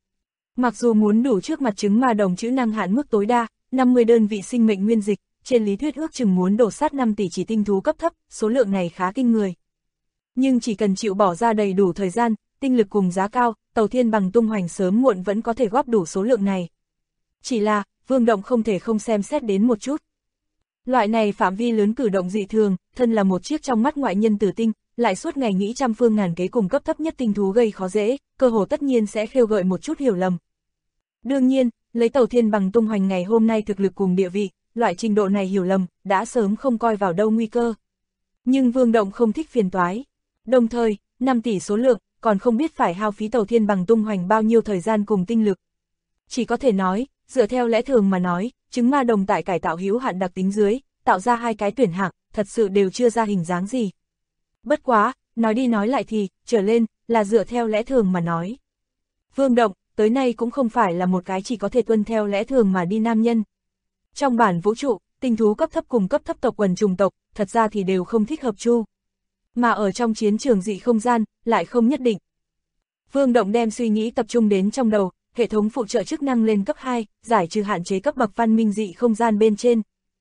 Mặc dù muốn đủ trước mặt trứng ma đồng trữ năng hạn mức tối đa, 50 đơn vị sinh mệnh nguyên dịch, trên lý thuyết ước chừng muốn đổ sát 5 tỷ chỉ tinh thú cấp thấp, số lượng này khá kinh người. Nhưng chỉ cần chịu bỏ ra đầy đủ thời gian, tinh lực cùng giá cao, tàu thiên bằng tung hoành sớm muộn vẫn có thể góp đủ số lượng này. Chỉ là, Vương Động không thể không xem xét đến một chút. Loại này phạm vi lớn cử động dị thường, thân là một chiếc trong mắt ngoại nhân tử tinh, lại suốt ngày nghĩ trăm phương ngàn kế cùng cấp thấp nhất tinh thú gây khó dễ, cơ hồ tất nhiên sẽ khêu gợi một chút hiểu lầm. Đương nhiên, lấy tàu thiên bằng tung hoành ngày hôm nay thực lực cùng địa vị, loại trình độ này hiểu lầm, đã sớm không coi vào đâu nguy cơ. Nhưng Vương Động không thích phiền toái. Đồng thời, 5 tỷ số lượng, còn không biết phải hao phí tàu thiên bằng tung hoành bao nhiêu thời gian cùng tinh lực. Chỉ có thể nói, dựa theo lẽ thường mà nói, trứng ma đồng tại cải tạo hữu hạn đặc tính dưới, tạo ra hai cái tuyển hạng, thật sự đều chưa ra hình dáng gì. Bất quá, nói đi nói lại thì, trở lên, là dựa theo lẽ thường mà nói. Vương Động, tới nay cũng không phải là một cái chỉ có thể tuân theo lẽ thường mà đi nam nhân. Trong bản vũ trụ, tinh thú cấp thấp cùng cấp thấp tộc quần chủng tộc, thật ra thì đều không thích hợp chu. Mà ở trong chiến trường dị không gian, lại không nhất định. Vương Động đem suy nghĩ tập trung đến trong đầu, hệ thống phụ trợ chức năng lên cấp 2, giải trừ hạn chế cấp bậc văn minh dị không gian bên trên.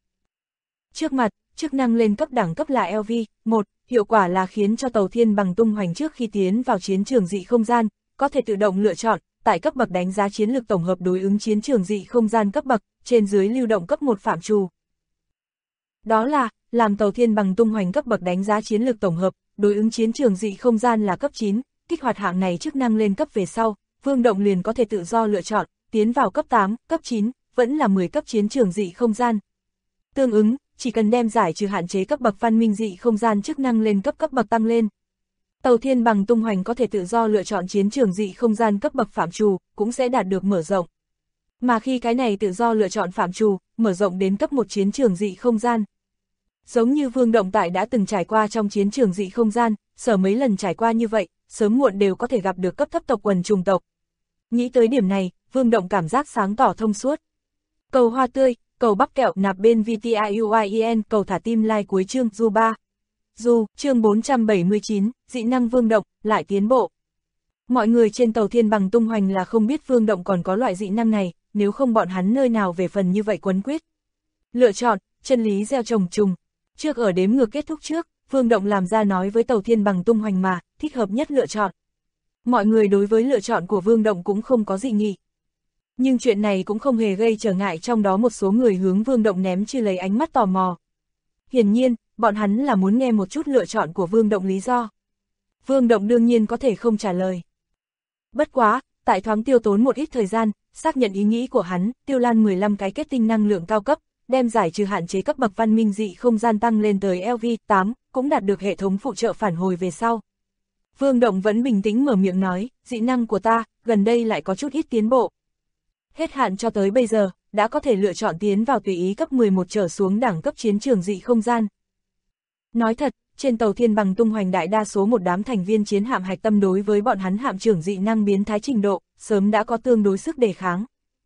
Trước mặt, chức năng lên cấp đẳng cấp là LV1, hiệu quả là khiến cho tàu thiên bằng tung hoành trước khi tiến vào chiến trường dị không gian, có thể tự động lựa chọn, tại cấp bậc đánh giá chiến lược tổng hợp đối ứng chiến trường dị không gian cấp bậc, trên dưới lưu động cấp 1 phạm trù. Đó là, làm tàu thiên bằng tung hoành cấp bậc đánh giá chiến lược tổng hợp, đối ứng chiến trường dị không gian là cấp 9, kích hoạt hạng này chức năng lên cấp về sau, Vương Động liền có thể tự do lựa chọn, tiến vào cấp 8, cấp 9, vẫn là 10 cấp chiến trường dị không gian. Tương ứng, chỉ cần đem giải trừ hạn chế cấp bậc văn minh dị không gian chức năng lên cấp bậc tăng lên. Tàu thiên bằng tung hoành có thể tự do lựa chọn chiến trường dị không gian cấp bậc phạm trù, cũng sẽ đạt được mở rộng. Mà khi cái này tự do lựa chọn phạm trù, mở rộng đến cấp 1 chiến trường dị không gian. Giống như Vương Động tại đã từng trải qua trong chiến trường dị không gian, sở mấy lần trải qua như vậy, sớm muộn đều có thể gặp được cấp thấp tộc quần chủng tộc. Nghĩ tới điểm này, Vương Động cảm giác sáng tỏ thông suốt. Cầu hoa tươi, cầu bắp kẹo nạp bên VTIUIEN, cầu thả tim like cuối chương du 3. Du, chương 479, dị năng Vương Động, lại tiến bộ. Mọi người trên tàu thiên bằng tung hoành là không biết Vương Động còn có loại dị năng này, nếu không bọn hắn nơi nào về phần như vậy quấn quyết. Lựa chọn, chân lý gieo trồng trùng. Trước ở đếm ngược kết thúc trước, Vương Động làm ra nói với tàu thiên bằng tung hoành mà, thích hợp nhất lựa chọn. Mọi người đối với lựa chọn của Vương Động cũng không có dị nghị. Nhưng chuyện này cũng không hề gây trở ngại trong đó một số người hướng Vương Động ném chư lấy ánh mắt tò mò. Hiển nhiên, bọn hắn là muốn nghe một chút lựa chọn của Vương Động lý do. Vương Động đương nhiên có thể không trả lời. Bất quá, tại thoáng tiêu tốn một ít thời gian, xác nhận ý nghĩ của hắn, tiêu lan 15 cái kết tinh năng lượng cao cấp, đem giải trừ hạn chế cấp bậc văn minh dị không gian tăng lên tới LV8, cũng đạt được hệ thống phụ trợ phản hồi về sau. Vương Động vẫn bình tĩnh mở miệng nói, dị năng của ta, gần đây lại có chút ít tiến bộ. Hết hạn cho tới bây giờ, đã có thể lựa chọn tiến vào tùy ý cấp 11 trở xuống đẳng cấp chiến trường dị không gian. Nói thật, trên tàu Thiên Bằng tung hoành đại đa số một đám thành viên chiến hạm hạch tâm đối với bọn hắn hạm trưởng dị năng biến thái trình độ, sớm đã có tương đối sức đề kháng.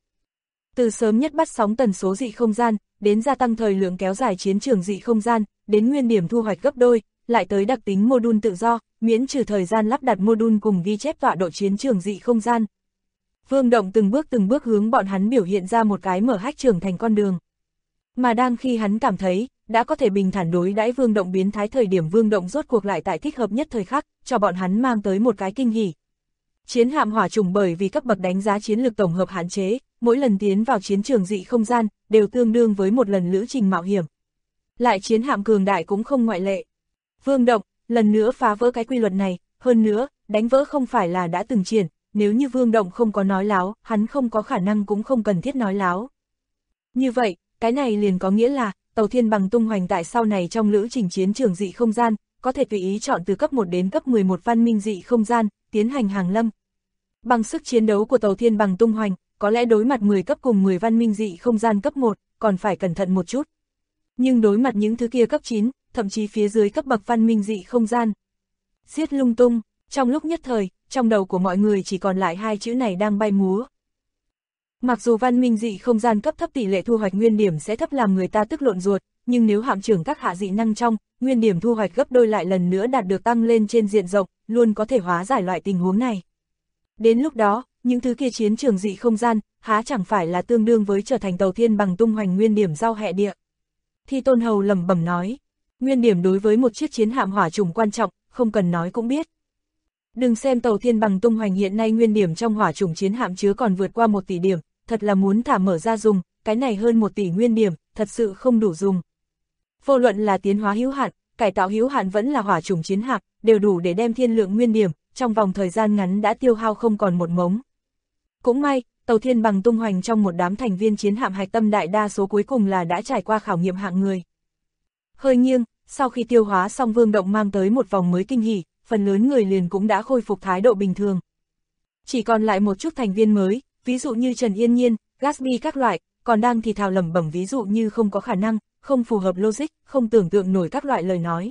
Từ sớm nhất bắt sóng tần số dị không gian, đến gia tăng thời lượng kéo dài chiến trường dị không gian, đến nguyên điểm thu hoạch gấp đôi, lại tới đặc tính mô đun tự do, miễn trừ thời gian lắp đặt mô đun cùng ghi chép tọa độ chiến trường dị không gian. Vương Động từng bước hướng bọn hắn biểu hiện ra một cái mở hách trưởng thành con đường. Mà đang khi hắn cảm thấy, đã có thể bình thản đối đãi Vương Động biến thái thời điểm, Vương Động rốt cuộc lại tại thích hợp nhất thời khắc, cho bọn hắn mang tới một cái kinh hỉ. Chiến hạm hỏa trùng bởi vì cấp bậc đánh giá chiến lược tổng hợp hạn chế, mỗi lần tiến vào chiến trường dị không gian, đều tương đương với một lần lữ trình mạo hiểm. Lại chiến hạm cường đại cũng không ngoại lệ. Vương Động, lần nữa phá vỡ cái quy luật này, hơn nữa, đánh vỡ không phải là đã từng triển, nếu như Vương Động không có nói láo, hắn không có khả năng cũng không cần thiết nói láo. Như vậy, cái này liền có nghĩa là, tàu Thiên Bằng tung hoành tại sau này trong lữ trình chiến trường dị không gian, có thể tùy ý chọn từ cấp 1 đến cấp 11 văn minh dị không gian, tiến hành hàng lâm. Bằng sức chiến đấu của tàu Thiên Bằng tung hoành, có lẽ đối mặt 10 cấp cùng 10 văn minh dị không gian cấp 1, còn phải cẩn thận một chút. Nhưng đối mặt những thứ kia cấp 9, thậm chí phía dưới cấp bậc văn minh dị không gian, giết lung tung, trong lúc nhất thời, trong đầu của mọi người chỉ còn lại hai chữ này đang bay múa. Mặc dù văn minh dị không gian cấp thấp tỷ lệ thu hoạch nguyên điểm sẽ thấp làm người ta tức lộn ruột, nhưng nếu hạm trưởng các hạ dị năng trong, nguyên điểm thu hoạch gấp đôi lại lần nữa đạt được tăng lên trên diện rộng, luôn có thể hóa giải loại tình huống này. Đến lúc đó, những thứ kia chiến trường dị không gian, há chẳng phải là tương đương với trở thành tàu Thiên Bằng tung hoành nguyên điểm giao hẹ địa. Thi Tôn Hầu lẩm bẩm nói, nguyên điểm đối với một chiếc chiến hạm hỏa trùng quan trọng, không cần nói cũng biết. Đừng xem tàu Thiên Bằng tung hoành hiện nay nguyên điểm trong hỏa trùng chiến hạm chứa còn vượt qua 1 tỷ điểm, thật là muốn thả mở ra dùng, cái này hơn 1 tỷ nguyên điểm, thật sự không đủ dùng. Vô luận là tiến hóa hữu hạn, cải tạo hữu hạn vẫn là hỏa trùng chiến hạm, đều đủ để đem thiên lượng nguyên điểm, trong vòng thời gian ngắn đã tiêu hao không còn một mống. Cũng may, tàu Thiên Bằng tung hoành trong một đám thành viên chiến hạm hạch tâm đại đa số cuối cùng là đã trải qua khảo nghiệm hạng người. Hơi nghiêng, sau khi tiêu hóa xong Vương Động mang tới một vòng mới kinh hỉ, phần lớn người liền cũng đã khôi phục thái độ bình thường. Chỉ còn lại một chút thành viên mới, ví dụ như Trần Yên Nhiên, Gatsby các loại, còn đang thì thào lẩm bẩm ví dụ như không có khả năng, không phù hợp logic, không tưởng tượng nổi các loại lời nói.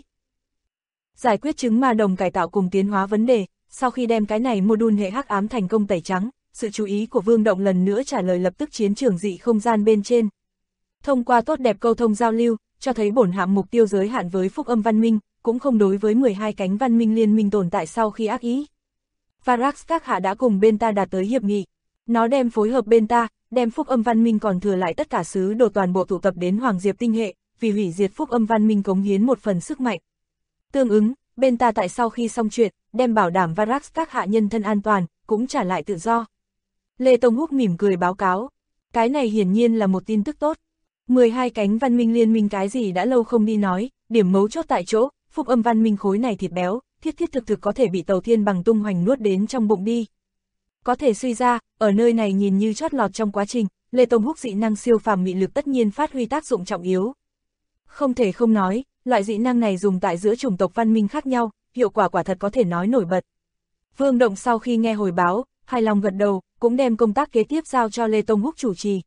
Giải quyết trứng ma đồng cải tạo cùng tiến hóa vấn đề, sau khi đem cái này module hệ hắc ám thành công tẩy trắng, sự chú ý của Vương Động lần nữa trả lời lập tức chiến trường dị không gian bên trên. Thông qua tốt đẹp câu thông giao lưu, cho thấy bổn hạm mục tiêu giới hạn với phúc âm văn minh, cũng không đối với 12 cánh văn minh liên minh tồn tại sau khi ác ý. Varax các hạ đã cùng bên ta đạt tới hiệp nghị. Nó đem phối hợp bên ta, đem phúc âm văn minh còn thừa lại tất cả sứ đồ toàn bộ tụ tập đến Hoàng Diệp tinh hệ, vì hủy diệt phúc âm văn minh cống hiến một phần sức mạnh. Tương ứng, bên ta tại sau khi xong chuyện, đem bảo đảm Varax các hạ nhân thân an toàn, cũng trả lại tự do. Lê Tông Húc mỉm cười báo cáo. Cái này hiển nhiên là một tin tức tốt. 12 cánh văn minh liên minh cái gì đã lâu không đi nói, điểm mấu chốt tại chỗ, phúc âm văn minh khối này thịt béo, thiết thực có thể bị tàu Thiên Bằng tung hoành nuốt đến trong bụng đi. Có thể suy ra, ở nơi này nhìn như chót lọt trong quá trình, Lê Tông Húc dị năng siêu phàm mị lực tất nhiên phát huy tác dụng trọng yếu. Không thể không nói, loại dị năng này dùng tại giữa chủng tộc văn minh khác nhau, hiệu quả quả thật có thể nói nổi bật. Vương Động sau khi nghe hồi báo, hài lòng gật đầu, cũng đem công tác kế tiếp giao cho Lê Tông Húc chủ trì.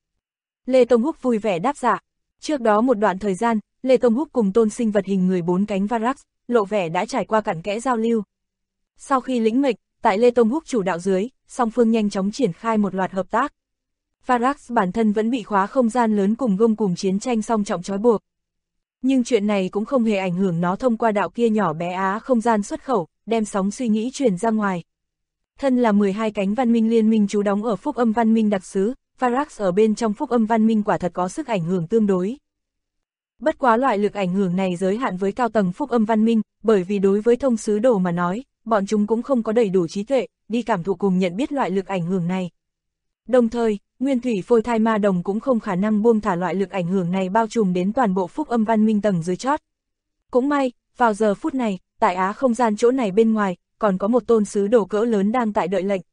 Lê Tông Húc vui vẻ đáp dạ. Trước đó một đoạn thời gian, Lê Tông Húc cùng tôn sinh vật hình người 4 cánh Varax, lộ vẻ đã trải qua cặn kẽ giao lưu. Sau khi lĩnh mệnh, tại Lê Tông Húc chủ đạo dưới, song phương nhanh chóng triển khai một loạt hợp tác. Varax bản thân vẫn bị khóa không gian lớn cùng gông cùng chiến tranh song trọng trói buộc. Nhưng chuyện này cũng không hề ảnh hưởng nó thông qua đạo kia nhỏ bé Á không gian xuất khẩu, đem sóng suy nghĩ truyền ra ngoài. Thân là 12 cánh văn minh liên minh trú đóng ở phúc âm văn minh đặc xứ, Varax ở bên trong phúc âm văn minh quả thật có sức ảnh hưởng tương đối. Bất quá loại lực ảnh hưởng này giới hạn với cao tầng phúc âm văn minh, bởi vì đối với thông sứ đồ mà nói, bọn chúng cũng không có đầy đủ trí tuệ, đi cảm thụ cùng nhận biết loại lực ảnh hưởng này. Đồng thời, nguyên thủy phôi thai ma đồng cũng không khả năng buông thả loại lực ảnh hưởng này bao trùm đến toàn bộ phúc âm văn minh tầng dưới chót. Cũng may, vào giờ phút này, tại Á không gian chỗ này bên ngoài, còn có một tôn sứ đồ cỡ lớn đang tại đợi lệnh.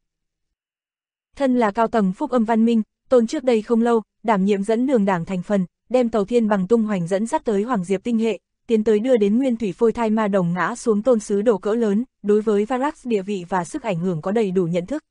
Thân là cao tầng phúc âm văn minh, tôn trước đây không lâu, đảm nhiệm dẫn đường đảng thành phần, đem tàu Thiên Bằng tung hoành dẫn dắt tới Hoàng Diệp tinh hệ, tiến tới đưa đến nguyên thủy phôi thai ma đồng ngã xuống tôn sứ đồ cỡ lớn, đối với Varax địa vị và sức ảnh hưởng có đầy đủ nhận thức.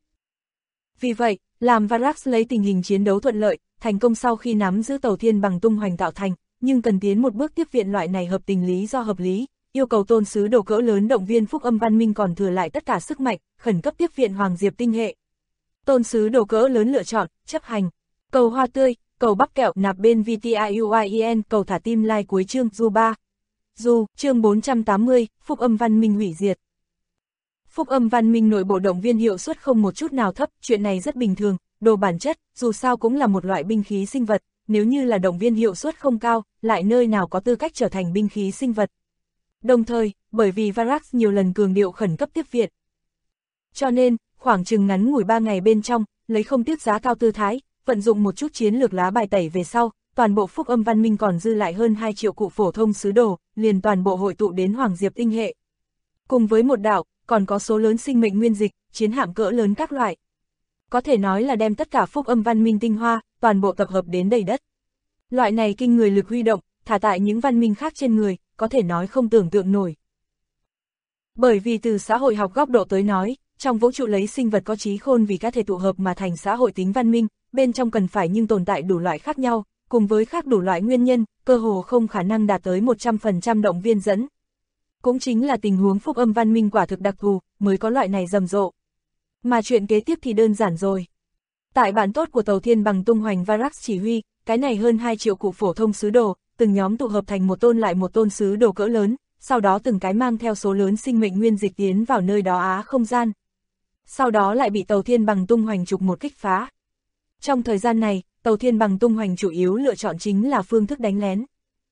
Vì vậy, làm Varax lấy tình hình chiến đấu thuận lợi, thành công sau khi nắm giữ tàu thiên bằng tung hoành tạo thành, nhưng cần tiến một bước tiếp viện loại này hợp tình lý do hợp lý, yêu cầu tôn sứ đồ cỡ lớn động viên phúc âm văn minh còn thừa lại tất cả sức mạnh, khẩn cấp tiếp viện Hoàng Diệp tinh hệ. Tôn sứ đồ cỡ lớn lựa chọn, chấp hành. Cầu hoa tươi, cầu bắp kẹo nạp bên VTIUIEN, cầu thả tim like cuối chương Du 3. Du, chương 480, phúc âm văn minh hủy diệt. Phúc âm văn minh nội bộ động viên hiệu suất không một chút nào thấp, chuyện này rất bình thường, đồ bản chất, dù sao cũng là một loại binh khí sinh vật, nếu như là động viên hiệu suất không cao, lại nơi nào có tư cách trở thành binh khí sinh vật. Đồng thời, bởi vì Varax nhiều lần cường điệu khẩn cấp tiếp viện. Cho nên, khoảng chừng ngắn ngủi 3 ngày bên trong, lấy không tiếc giá cao tư thái, vận dụng một chút chiến lược lá bài tẩy về sau, toàn bộ phúc âm văn minh còn dư lại hơn 2 triệu cụ phổ thông sứ đồ, liền toàn bộ hội tụ đến Hoàng Diệp tinh hệ. Cùng với một đảo, còn có số lớn sinh mệnh nguyên dịch, chiến hạm cỡ lớn các loại. Có thể nói là đem tất cả phúc âm văn minh tinh hoa, toàn bộ tập hợp đến đầy đất. Loại này kinh người lực huy động, thả tại những văn minh khác trên người, có thể nói không tưởng tượng nổi. Bởi vì từ xã hội học góc độ tới nói, trong vũ trụ lấy sinh vật có trí khôn vì các thể tụ hợp mà thành xã hội tính văn minh, bên trong cần phải nhưng tồn tại đủ loại khác nhau, cùng với khác đủ loại nguyên nhân, cơ hồ không khả năng đạt tới 100% động viên dẫn. Cũng chính là tình huống phúc âm văn minh quả thực đặc thù, mới có loại này rầm rộ. Mà chuyện kế tiếp thì đơn giản rồi. Tại bản tốt của tàu thiên bằng tung hoành Varax chỉ huy, cái này hơn 2 triệu cụ phổ thông sứ đồ, từng nhóm tụ hợp thành một tôn lại một tôn sứ đồ cỡ lớn, sau đó từng cái mang theo số lớn sinh mệnh nguyên dịch tiến vào nơi đó á không gian. Sau đó lại bị tàu thiên bằng tung hoành trục một kích phá. Trong thời gian này, tàu thiên bằng tung hoành chủ yếu lựa chọn chính là phương thức đánh lén.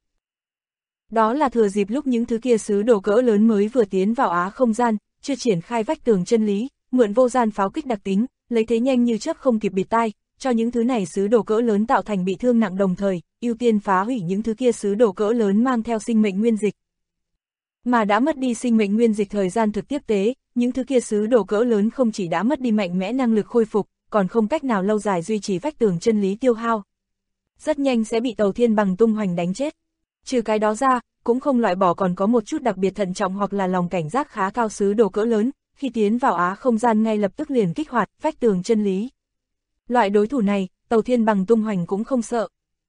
Đó là thừa dịp lúc những thứ kia sứ đồ cỡ lớn mới vừa tiến vào á không gian, chưa triển khai vách tường chân lý, mượn vô gian pháo kích đặc tính, lấy thế nhanh như chớp không kịp bịt tai, cho những thứ này sứ đồ cỡ lớn tạo thành bị thương nặng đồng thời, ưu tiên phá hủy những thứ kia sứ đồ cỡ lớn mang theo sinh mệnh nguyên dịch. Mà đã mất đi sinh mệnh nguyên dịch thời gian thực tiếp tế, những thứ kia sứ đồ cỡ lớn không chỉ đã mất đi mạnh mẽ năng lực khôi phục, còn không cách nào lâu dài duy trì vách tường chân lý tiêu hao. Rất nhanh sẽ bị tàu thiên bằng tung hoành đánh chết. Trừ cái đó ra, cũng không loại bỏ còn có một chút đặc biệt thận trọng hoặc là lòng cảnh giác khá cao sứ đồ cỡ lớn, khi tiến vào á không gian ngay lập tức liền kích hoạt vách tường chân lý. Loại đối thủ này, tàu thiên bằng tung hoành cũng không sợ.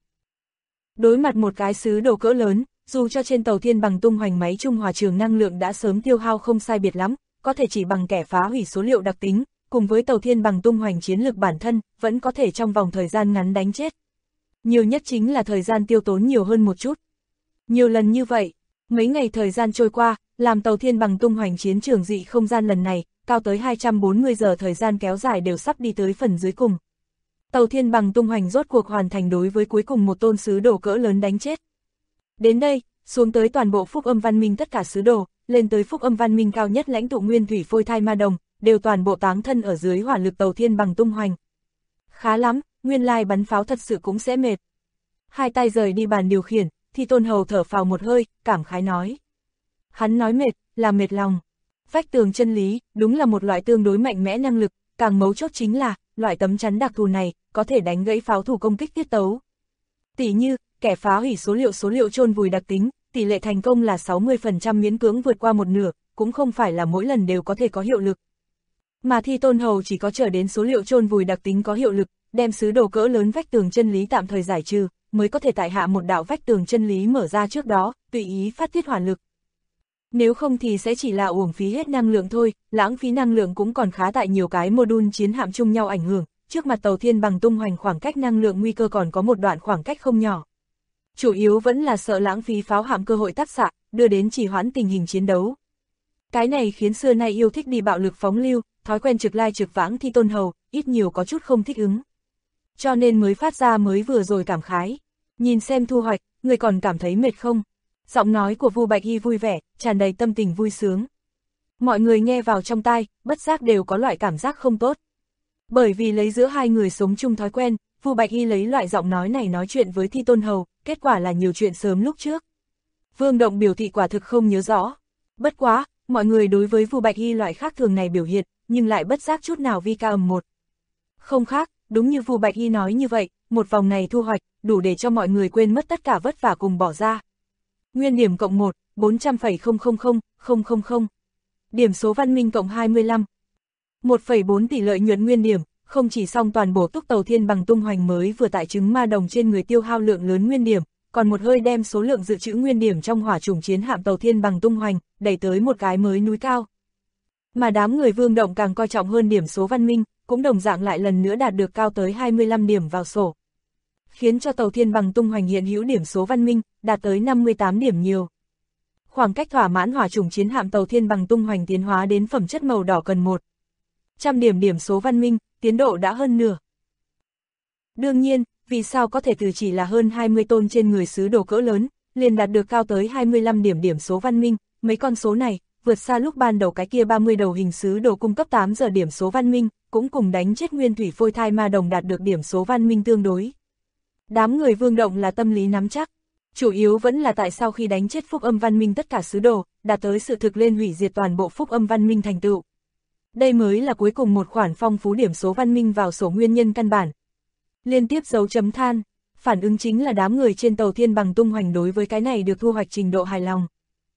Đối mặt một cái sứ đồ cỡ lớn, dù cho trên tàu thiên bằng tung hoành máy trung hòa trường năng lượng đã sớm tiêu hao không sai biệt lắm, có thể chỉ bằng kẻ phá hủy số liệu đặc tính, cùng với tàu thiên bằng tung hoành chiến lược bản thân, vẫn có thể trong vòng thời gian ngắn đánh chết. Nhiều nhất chính là thời gian tiêu tốn nhiều hơn một chút. Nhiều lần như vậy, mấy ngày thời gian trôi qua, làm tàu thiên bằng tung hoành chiến trường dị không gian lần này, cao tới 240 giờ thời gian kéo dài đều sắp đi tới phần dưới cùng. Tàu thiên bằng tung hoành rốt cuộc hoàn thành đối với cuối cùng một tôn sứ đồ cỡ lớn đánh chết. Đến đây, xuống tới toàn bộ phúc âm văn minh tất cả sứ đồ, lên tới phúc âm văn minh cao nhất lãnh tụ nguyên thủy phôi thai ma đồng, đều toàn bộ táng thân ở dưới hỏa lực tàu thiên bằng tung hoành. Khá lắm, nguyên lai bắn pháo thật sự cũng sẽ mệt. Hai tay rời đi bàn điều khiển, Thi Tôn Hầu thở phào một hơi, cảm khái nói. Hắn nói mệt, là mệt lòng. Vách tường chân lý, đúng là một loại tương đối mạnh mẽ năng lực, càng mấu chốt chính là, loại tấm chắn đặc thù này, có thể đánh gãy pháo thủ công kích tiết tấu. Tỷ như, kẻ phá hủy số liệu chôn vùi đặc tính, tỷ lệ thành công là 60% miễn cưỡng vượt qua một nửa, cũng không phải là mỗi lần đều có thể có hiệu lực. Mà Thi Tôn Hầu chỉ có chờ đến số liệu chôn vùi đặc tính có hiệu lực, đem sứ đồ cỡ lớn vách tường chân lý tạm thời giải trừ, mới có thể tại hạ một đạo vách tường chân lý mở ra trước đó, tùy ý phát tiết hỏa lực. Nếu không thì sẽ chỉ là uổng phí hết năng lượng thôi, lãng phí năng lượng cũng còn khá tại nhiều cái module chiến hạm chung nhau ảnh hưởng, trước mặt tàu thiên bằng tung hoành khoảng cách năng lượng nguy cơ còn có một đoạn khoảng cách không nhỏ. Chủ yếu vẫn là sợ lãng phí pháo hạm cơ hội tác xạ, đưa đến trì hoãn tình hình chiến đấu. Cái này khiến xưa nay yêu thích đi bạo lực phóng lưu, thói quen trực lai trực vãng Thi Tôn Hầu, ít nhiều có chút không thích ứng. Cho nên mới phát ra mới vừa rồi cảm khái. Nhìn xem thu hoạch, người còn cảm thấy mệt không? Giọng nói của Vu Bạch Hy vui vẻ, tràn đầy tâm tình vui sướng. Mọi người nghe vào trong tai, bất giác đều có loại cảm giác không tốt. Bởi vì lấy giữa hai người sống chung thói quen, Vu Bạch Hy lấy loại giọng nói này nói chuyện với Thi Tôn Hầu, kết quả là nhiều chuyện sớm lúc trước. Vương Động biểu thị quả thực không nhớ rõ. Bất quá, mọi người đối với Vu Bạch Hy loại khác thường này biểu hiện, nhưng lại bất giác chút nào vi ca ầm một. Không khác, đúng như Vu Bạch Hy nói như vậy, một vòng này thu hoạch, đủ để cho mọi người quên mất tất cả vất vả cùng bỏ ra. Nguyên điểm cộng 1, 400,000,000. Điểm số văn minh cộng 25. 1,4 tỷ lợi nhuận nguyên điểm, không chỉ xong toàn bộ túc tàu thiên bằng tung hoành mới vừa tại trứng ma đồng trên người tiêu hao lượng lớn nguyên điểm, còn một hơi đem số lượng dự trữ nguyên điểm trong hỏa chủng chiến hạm tàu thiên bằng tung hoành, đẩy tới một cái mới núi cao. Mà đám người Vương Động càng coi trọng hơn điểm số văn minh, cũng đồng dạng lại lần nữa đạt được cao tới 25 điểm vào sổ. Khiến cho tàu thiên bằng tung hoành hiện hữu điểm số văn minh, đạt tới 58 điểm nhiều. Khoảng cách thỏa mãn hỏa chủng chiến hạm tàu thiên bằng tung hoành tiến hóa đến phẩm chất màu đỏ cần 100 điểm điểm số văn minh, tiến độ đã hơn nửa. Đương nhiên, vì sao có thể từ chỉ là hơn 20 tôn trên người sứ đồ cỡ lớn, liền đạt được cao tới 25 điểm điểm số văn minh, mấy con số này, vượt xa lúc ban đầu cái kia 30 đầu hình sứ đồ cung cấp 8 giờ điểm số văn minh, cũng cùng đánh chết nguyên thủy phôi thai ma đồng đạt được điểm số văn minh tương đối. Đám người Vương Động là tâm lý nắm chắc, chủ yếu vẫn là tại sao khi đánh chết phúc âm văn minh tất cả sứ đồ, đạt tới sự thực lên hủy diệt toàn bộ phúc âm văn minh thành tựu. Đây mới là cuối cùng một khoản phong phú điểm số văn minh vào sổ nguyên nhân căn bản. Liên tiếp dấu chấm than, phản ứng chính là đám người trên tàu thiên bằng tung hoành đối với cái này được thu hoạch trình độ hài lòng.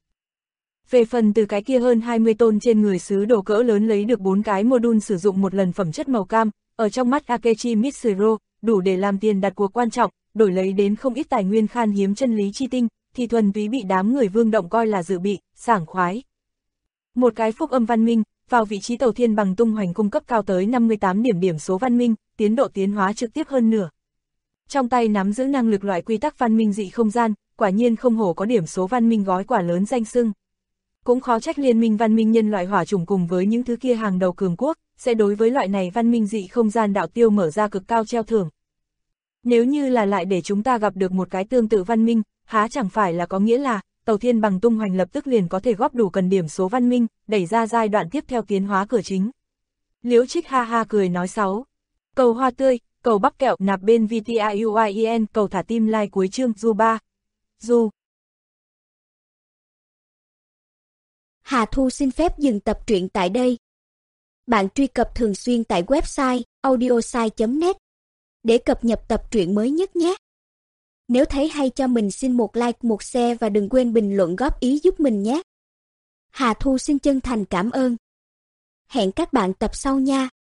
Về phần từ cái kia hơn 20 tôn trên người sứ đồ cỡ lớn lấy được 4 cái module sử dụng một lần phẩm chất màu cam, ở trong mắt Akechi Mitsuro, đủ để làm tiền đặt cuộc quan trọng, đổi lấy đến không ít tài nguyên khan hiếm chân lý chi tinh, thì thuần túy bị đám người Vương Động coi là dự bị, sảng khoái. Một cái phúc âm văn minh, vào vị trí tàu thiên bằng tung hoành cung cấp cao tới 58 điểm điểm số văn minh, tiến độ tiến hóa trực tiếp hơn nửa. Trong tay nắm giữ năng lực loại quy tắc văn minh dị không gian, quả nhiên không hổ có điểm số văn minh gói quả lớn danh xưng. Cũng khó trách liên minh văn minh nhân loại hỏa chủng cùng với những thứ kia hàng đầu cường quốc, sẽ đối với loại này văn minh dị không gian đạo tiêu mở ra cực cao treo thưởng. Nếu như là lại để chúng ta gặp được một cái tương tự văn minh, há chẳng phải là có nghĩa là, tàu thiên bằng tung hoành lập tức liền có thể góp đủ cần điểm số văn minh, đẩy ra giai đoạn tiếp theo tiến hóa cửa chính. Liễu Trích ha ha cười nói 6. Cầu hoa tươi, cầu bắp kẹo nạp bên VTIUIEN, cầu thả tim like cuối chương du 3. Du. Hà Thu xin phép dừng tập truyện tại đây. Bạn truy cập thường xuyên tại website audiosai.net để cập nhật tập truyện mới nhất nhé. Nếu thấy hay cho mình xin một like, một share và đừng quên bình luận góp ý giúp mình nhé. Hà Thu xin chân thành cảm ơn. Hẹn các bạn tập sau nha.